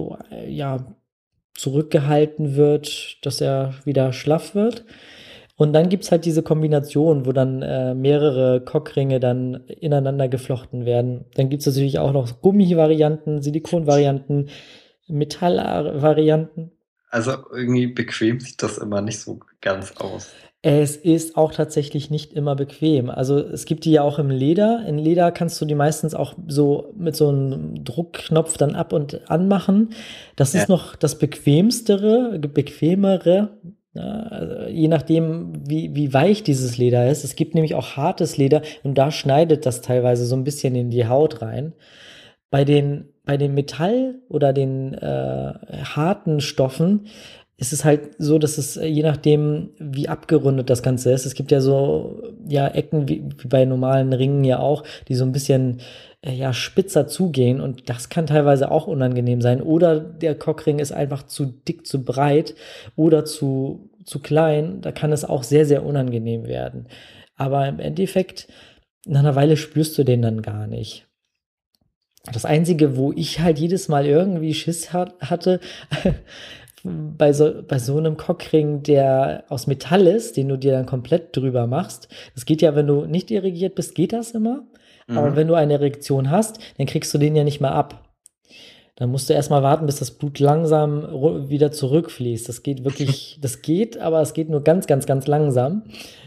[SPEAKER 1] zurückgehalten wird, dass er wieder schlaff wird. Und dann gibt's halt diese Kombination, wo dann mehrere Cockringe dann ineinander geflochten werden. Dann gibt's natürlich auch noch Gummivarianten, Silikonvarianten, Metallvarianten.
[SPEAKER 2] Also irgendwie bequem sieht das immer nicht so ganz aus.
[SPEAKER 1] Es ist auch tatsächlich nicht immer bequem. Also es gibt die ja auch im Leder. In Leder kannst du die meistens auch so mit so einem Druckknopf dann ab und anmachen. Das ist noch das bequemere, also je nachdem, wie weich dieses Leder ist. Es gibt nämlich auch hartes Leder und da schneidet das teilweise so ein bisschen in die Haut rein. Bei den Metall- oder den harten Stoffen ist es halt so, dass es je nachdem, wie abgerundet das Ganze ist, es gibt ja so Ecken wie bei normalen Ringen ja auch, die so ein bisschen spitzer zugehen und das kann teilweise auch unangenehm sein. Oder der Cockring ist einfach zu dick, zu breit oder zu klein, da kann es auch sehr, sehr unangenehm werden. Aber im Endeffekt, nach einer Weile spürst du den dann gar nicht. Das Einzige, wo ich halt jedes Mal irgendwie Schiss hatte, bei so einem Cockring, der aus Metall ist, den du dir dann komplett drüber machst. Das geht ja, wenn du nicht irrigiert bist, geht das immer. Aber wenn du eine Erektion hast, dann kriegst du den ja nicht mehr ab. Dann musst du erstmal warten, bis das Blut langsam wieder zurückfließt. Das geht, aber es geht nur ganz, ganz, ganz langsam.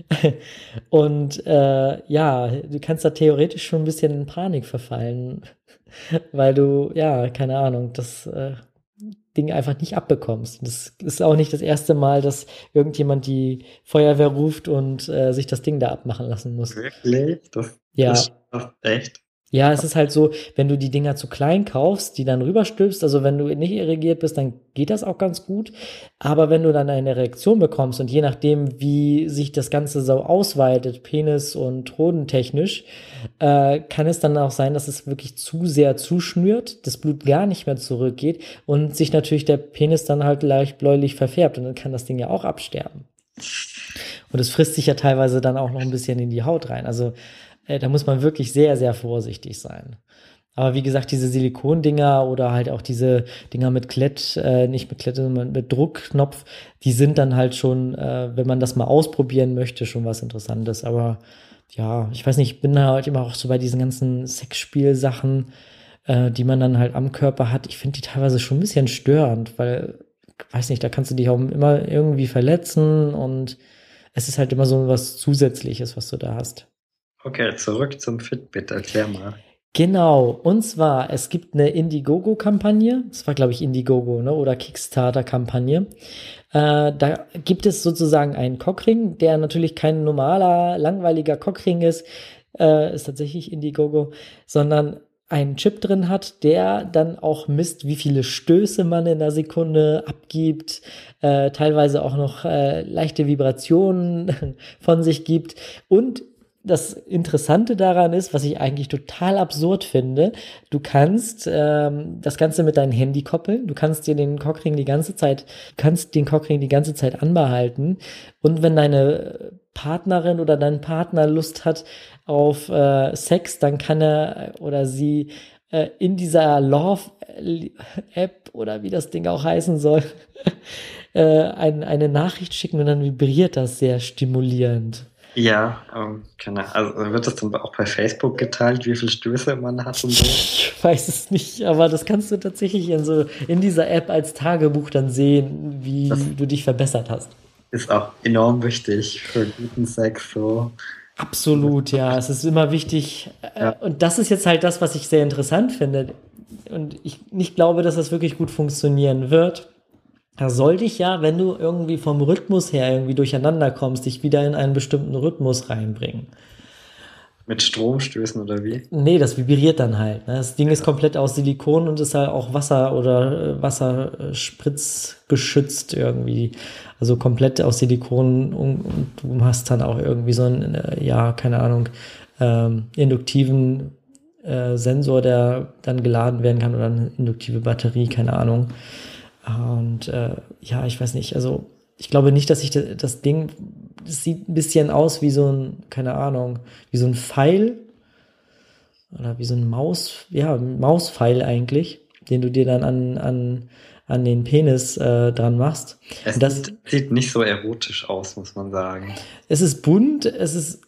[SPEAKER 1] Und du kannst da theoretisch schon ein bisschen in Panik verfallen, weil du, keine Ahnung, das Ding einfach nicht abbekommst. Das ist auch nicht das erste Mal, dass irgendjemand die Feuerwehr ruft und sich das Ding da abmachen lassen muss.
[SPEAKER 2] Wirklich?
[SPEAKER 1] Ja.
[SPEAKER 2] Das schafft echt?
[SPEAKER 1] Ja, es ist halt so, wenn du die Dinger zu klein kaufst, die dann rüberstülpst, also wenn du nicht irrigiert bist, dann geht das auch ganz gut. Aber wenn du dann eine Erektion bekommst und je nachdem, wie sich das Ganze so ausweitet, Penis- und Hodentechnisch, kann es dann auch sein, dass es wirklich zu sehr zuschnürt, das Blut gar nicht mehr zurückgeht und sich natürlich der Penis dann halt leicht bläulich verfärbt und dann kann das Ding ja auch absterben. Und es frisst sich ja teilweise dann auch noch ein bisschen in die Haut rein. Also da muss man wirklich sehr, sehr vorsichtig sein. Aber wie gesagt, diese Silikondinger oder halt auch diese Dinger mit nicht mit Klett, sondern mit Druckknopf, die sind dann halt schon, wenn man das mal ausprobieren möchte, schon was Interessantes. Aber ja, ich weiß nicht, ich bin da halt immer auch so bei diesen ganzen Sexspielsachen, die man dann halt am Körper hat. Ich finde die teilweise schon ein bisschen störend, weil, weiß nicht, da kannst du dich auch immer irgendwie verletzen und es ist halt immer so was Zusätzliches, was du da hast.
[SPEAKER 2] Okay, zurück zum Fitbit, erklär mal.
[SPEAKER 1] Genau, und zwar, es gibt eine Indiegogo-Kampagne, das war glaube ich Indiegogo, ne, oder Kickstarter-Kampagne. Da gibt es sozusagen einen Cockring, der natürlich kein normaler, langweiliger Cockring ist tatsächlich Indiegogo, sondern einen Chip drin hat, der dann auch misst, wie viele Stöße man in der Sekunde abgibt, teilweise auch noch leichte Vibrationen von sich gibt. Und das Interessante daran ist, was ich eigentlich total absurd finde, du kannst das Ganze mit deinem Handy koppeln, du kannst den Cockring die ganze Zeit anbehalten, und wenn deine Partnerin oder dein Partner Lust hat auf Sex, dann kann er oder sie in dieser Love-App oder wie das Ding auch heißen soll, eine Nachricht schicken, und dann vibriert das sehr stimulierend.
[SPEAKER 2] Ja, also wird das dann auch bei Facebook geteilt, wie viele Stöße man hat und so?
[SPEAKER 1] Ich weiß es nicht, aber das kannst du tatsächlich in dieser App als Tagebuch dann sehen, wie
[SPEAKER 2] Das
[SPEAKER 1] du dich verbessert hast.
[SPEAKER 2] ist auch enorm wichtig für guten Sex, so.
[SPEAKER 1] Absolut, ja. Es ist immer wichtig.
[SPEAKER 2] Ja,
[SPEAKER 1] Und das ist jetzt halt das, was ich sehr interessant finde. Und ich nicht glaube, dass das wirklich gut funktionieren wird. Da sollte ich ja, wenn du irgendwie vom Rhythmus her irgendwie durcheinander kommst, dich wieder in einen bestimmten Rhythmus reinbringen.
[SPEAKER 2] mit Stromstößen oder wie?
[SPEAKER 1] Nee, das vibriert dann halt. Ne? Das Ding ist komplett aus Silikon und ist halt auch Wasser- oder Wasserspritzgeschützt irgendwie. Also komplett aus Silikon, und du hast dann auch irgendwie so einen, ja, keine Ahnung, induktiven Sensor, der dann geladen werden kann, oder eine induktive Batterie, keine Ahnung. Und ja, ich weiß nicht, also ich glaube nicht, dass ich das Ding, das sieht ein bisschen aus wie so ein, keine Ahnung, wie so ein Pfeil oder wie so ein ein Mauspfeil eigentlich, den du dir dann an den Penis dran machst.
[SPEAKER 2] Es
[SPEAKER 1] Und das,
[SPEAKER 2] sieht nicht so erotisch aus, muss man sagen.
[SPEAKER 1] es ist bunt, es ist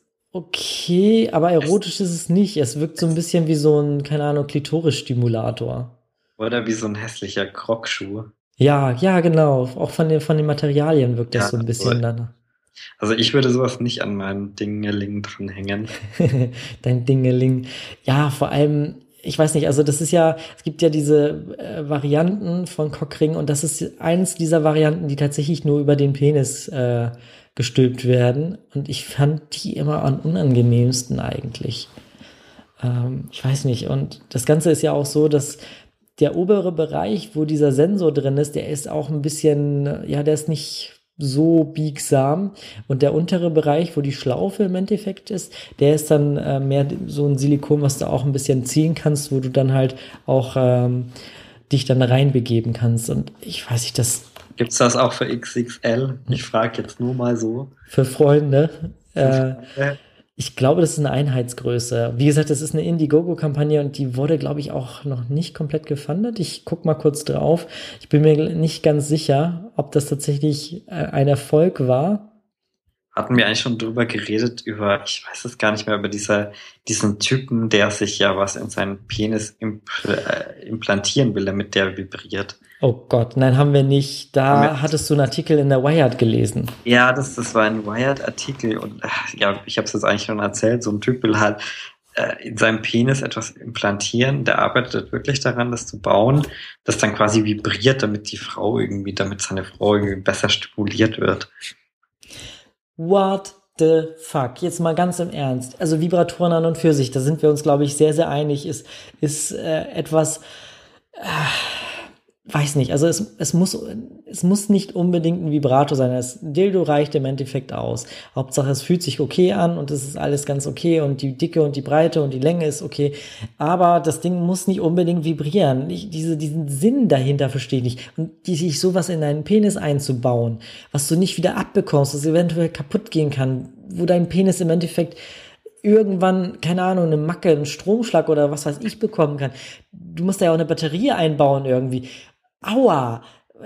[SPEAKER 1] okay, aber
[SPEAKER 2] Es,
[SPEAKER 1] erotisch ist es nicht. Es wirkt so ein bisschen wie so ein, keine Ahnung, Klitorisstimulator.
[SPEAKER 2] oder wie so ein hässlicher Krockschuh.
[SPEAKER 1] Ja, ja, genau. Auch von den Materialien wirkt das
[SPEAKER 2] Ja,
[SPEAKER 1] so ein bisschen dann.
[SPEAKER 2] also ich würde sowas nicht an meinem Dingeling dranhängen.
[SPEAKER 1] Dein Dingeling. Ja, vor allem, ich weiß nicht, also das ist ja, es gibt ja diese Varianten von Cockring, und das ist eins dieser Varianten, die tatsächlich nur über den Penis gestülpt werden. Und ich fand die immer am unangenehmsten eigentlich. Ich weiß nicht. Und das Ganze ist ja auch so, dass der obere Bereich, wo dieser Sensor drin ist, der ist auch ein bisschen, ja, der ist nicht so biegsam. Und der untere Bereich, wo die Schlaufe im Endeffekt ist, der ist dann mehr so ein Silikon, was du auch ein bisschen ziehen kannst, wo du dann halt auch dich dann reinbegeben kannst. Und ich weiß nicht, das
[SPEAKER 2] Gibt's das auch für XXL? Ich frage jetzt nur mal so.
[SPEAKER 1] für Freunde.
[SPEAKER 2] Für
[SPEAKER 1] Ich glaube, das ist eine Einheitsgröße. Wie gesagt, das ist eine Indiegogo-Kampagne, und die wurde, glaube ich, auch noch nicht komplett gefundet. Ich guck mal kurz drauf. Ich bin mir nicht ganz sicher, ob das tatsächlich ein Erfolg war.
[SPEAKER 2] Hatten wir eigentlich schon drüber geredet, ich weiß es gar nicht mehr, über diesen Typen, der sich ja was in seinen Penis implantieren will, damit der vibriert.
[SPEAKER 1] Oh Gott, nein, haben wir nicht.
[SPEAKER 2] Haben
[SPEAKER 1] Da
[SPEAKER 2] wir-
[SPEAKER 1] hattest du einen Artikel in der Wired gelesen.
[SPEAKER 2] Ja, das war ein Wired-Artikel und ja, ich habe es jetzt eigentlich schon erzählt, so ein Typ will halt in seinem Penis etwas implantieren, der arbeitet wirklich daran, das zu bauen, das dann quasi vibriert, damit seine Frau irgendwie besser stimuliert wird.
[SPEAKER 1] What the fuck? Jetzt mal ganz im Ernst. Also Vibratoren an und für sich, da sind wir uns, glaube ich, sehr, sehr einig, ist etwas, weiß nicht, also es muss nicht unbedingt ein Vibrator sein. Das Dildo reicht im Endeffekt aus. Hauptsache, es fühlt sich okay an und es ist alles ganz okay und die Dicke und die Breite und die Länge ist okay. Aber das Ding muss nicht unbedingt vibrieren. Diesen Sinn dahinter verstehe ich nicht. Und sich sowas in deinen Penis einzubauen, was du nicht wieder abbekommst, das eventuell kaputt gehen kann, wo dein Penis im Endeffekt irgendwann, keine Ahnung, eine Macke, einen Stromschlag oder was weiß ich bekommen kann. Du musst da ja auch eine Batterie einbauen irgendwie. Aua!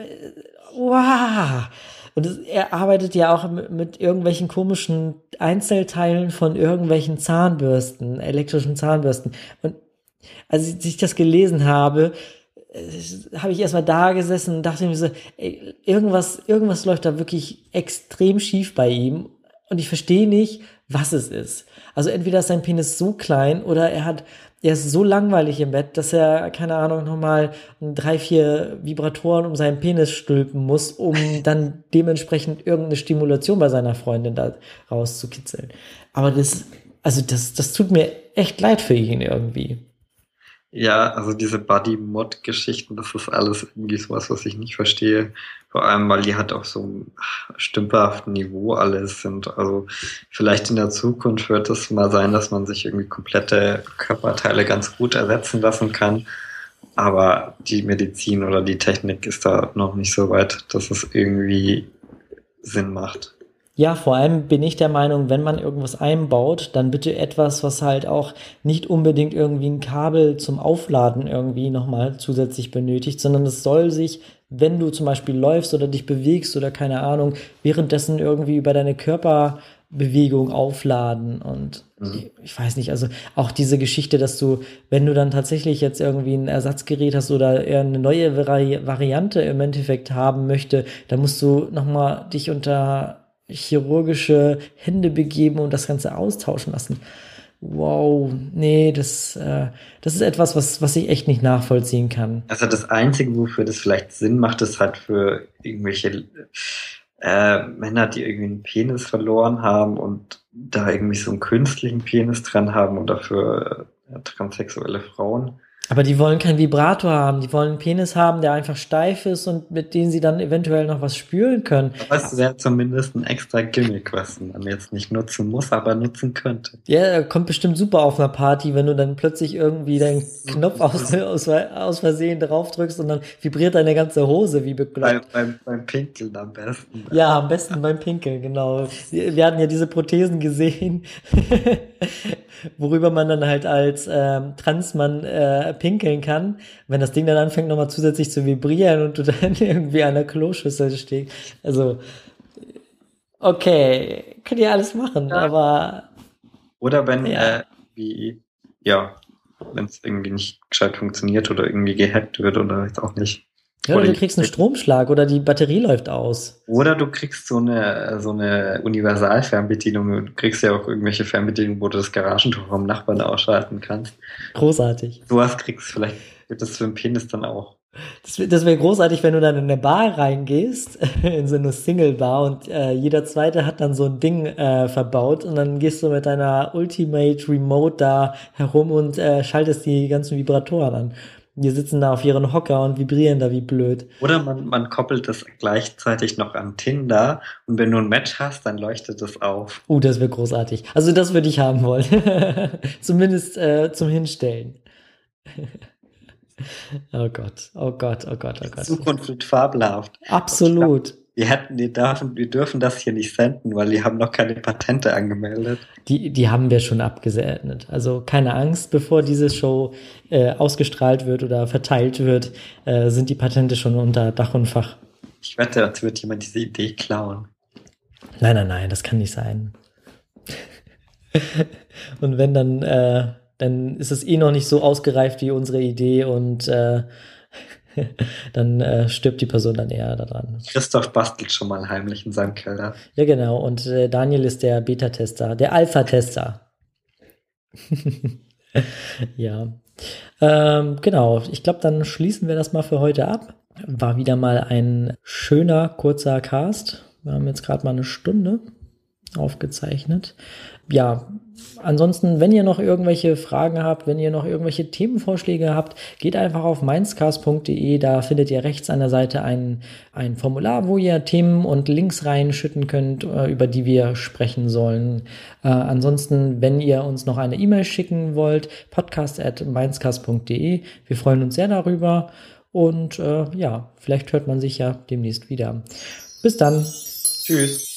[SPEAKER 1] Wow! Und er arbeitet ja auch mit irgendwelchen komischen Einzelteilen von irgendwelchen Zahnbürsten, elektrischen Zahnbürsten. Und als ich das gelesen habe, habe ich erstmal da gesessen und dachte mir so, ey, irgendwas läuft da wirklich extrem schief bei ihm. Und ich verstehe nicht, was es ist. Also entweder ist sein Penis so klein oder er ist so langweilig im Bett, dass er, keine Ahnung, nochmal 3, 4 Vibratoren um seinen Penis stülpen muss, um dann dementsprechend irgendeine Stimulation bei seiner Freundin da rauszukitzeln. Aber das tut mir echt leid für ihn irgendwie.
[SPEAKER 2] Ja, also diese Buddy-Mod-Geschichten, das ist alles irgendwie sowas, was ich nicht verstehe. Vor allem, weil die halt auf so einem stümperhaften Niveau alles sind. Also vielleicht in der Zukunft wird es mal sein, dass man sich irgendwie komplette Körperteile ganz gut ersetzen lassen kann. Aber die Medizin oder die Technik ist da noch nicht so weit, dass es irgendwie Sinn macht.
[SPEAKER 1] Ja, vor allem bin ich der Meinung, wenn man irgendwas einbaut, dann bitte etwas, was halt auch nicht unbedingt irgendwie ein Kabel zum Aufladen irgendwie nochmal zusätzlich benötigt, sondern es soll sich, wenn du zum Beispiel läufst oder dich bewegst oder keine Ahnung, währenddessen irgendwie über deine Körperbewegung aufladen. Und
[SPEAKER 2] Mhm.
[SPEAKER 1] ich weiß nicht, also auch diese Geschichte, dass du, wenn du dann tatsächlich jetzt irgendwie ein Ersatzgerät hast oder eher eine neue Variante im Endeffekt haben möchte, dann musst du nochmal dich unter chirurgische Hände begeben und das Ganze austauschen lassen. Wow, nee, das ist etwas, was ich echt nicht nachvollziehen kann.
[SPEAKER 2] Also das Einzige, wofür das vielleicht Sinn macht, ist halt für irgendwelche Männer, die irgendwie einen Penis verloren haben und da irgendwie so einen künstlichen Penis dran haben oder für transsexuelle Frauen.
[SPEAKER 1] Aber die wollen keinen Vibrator haben, die wollen einen Penis haben, der einfach steif ist und mit dem sie dann eventuell noch was spüren können.
[SPEAKER 2] Aber es wäre zumindest ein extra Gimmick, was man jetzt nicht nutzen muss, aber nutzen könnte.
[SPEAKER 1] Ja, kommt bestimmt super auf einer Party, wenn du dann plötzlich irgendwie deinen Knopf aus Versehen draufdrückst und dann vibriert deine ganze Hose wie bekloppt.
[SPEAKER 2] Beim Pinkeln am besten.
[SPEAKER 1] Ja, am besten beim Pinkeln, genau. Wir hatten ja diese Prothesen gesehen, worüber man dann halt als Transmann pinkeln kann. Wenn das Ding dann anfängt nochmal zusätzlich zu vibrieren und du dann irgendwie an der Kloschüssel stehst. Also, okay, könnt ihr alles machen,
[SPEAKER 2] Ja.
[SPEAKER 1] aber
[SPEAKER 2] Oder wenn,
[SPEAKER 1] ja.
[SPEAKER 2] wie, ja, wenn es irgendwie nicht gescheit funktioniert oder irgendwie gehackt wird oder jetzt auch nicht.
[SPEAKER 1] Ja, oder
[SPEAKER 2] Oder,
[SPEAKER 1] du kriegst einen Stromschlag oder die Batterie läuft aus.
[SPEAKER 2] oder du kriegst so eine Universalfernbedienung. Du kriegst ja auch irgendwelche Fernbedienungen, wo du das Garagentor vom Nachbarn ausschalten kannst.
[SPEAKER 1] Großartig.
[SPEAKER 2] Sowas kriegst du vielleicht, wird das für den Penis dann auch.
[SPEAKER 1] Das wär großartig, wenn du dann in eine Bar reingehst, in so eine Single-Bar und jeder Zweite hat dann so ein Ding verbaut und dann gehst du mit deiner Ultimate Remote da herum und schaltest die ganzen Vibratoren an. Die sitzen da auf ihren Hocker und vibrieren da wie blöd.
[SPEAKER 2] Oder man koppelt das gleichzeitig noch an Tinder und wenn du ein Match hast, dann leuchtet das auf.
[SPEAKER 1] Das wäre großartig. Also das würde ich haben wollen. Zumindest zum Hinstellen. Oh Gott, oh Gott, oh Gott, oh
[SPEAKER 2] Die
[SPEAKER 1] Gott.
[SPEAKER 2] Zukunft wird fabelhaft.
[SPEAKER 1] Absolut.
[SPEAKER 2] Wir dürfen das hier nicht senden, weil die haben noch keine Patente angemeldet.
[SPEAKER 1] Die haben wir schon abgesegnet. Also keine Angst, bevor diese Show ausgestrahlt wird oder verteilt wird, sind die Patente schon unter Dach und Fach.
[SPEAKER 2] Ich wette, uns wird jemand diese Idee klauen.
[SPEAKER 1] Nein, nein, nein, das kann nicht sein. Und wenn dann ist es eh noch nicht so ausgereift wie unsere Idee und dann stirbt die Person dann eher daran.
[SPEAKER 2] Christoph bastelt schon mal heimlich in seinem Keller.
[SPEAKER 1] Ja, genau. Und Daniel ist der Beta-Tester, der Alpha-Tester. Ja. Genau. Ich glaube, dann schließen wir das mal für heute ab. War wieder mal ein schöner, kurzer Cast. Wir haben jetzt gerade mal eine Stunde aufgezeichnet. Ja, ansonsten, wenn ihr noch irgendwelche Fragen habt, wenn ihr noch irgendwelche Themenvorschläge habt, geht einfach auf mainzcast.de, da findet ihr rechts an der Seite ein Formular, wo ihr Themen und Links reinschütten könnt, über die wir sprechen sollen. Ansonsten, wenn ihr uns noch eine E-Mail schicken wollt, podcast@mainzcast.de. Wir freuen uns sehr darüber und ja, vielleicht hört man sich ja demnächst wieder. Bis dann.
[SPEAKER 2] Tschüss.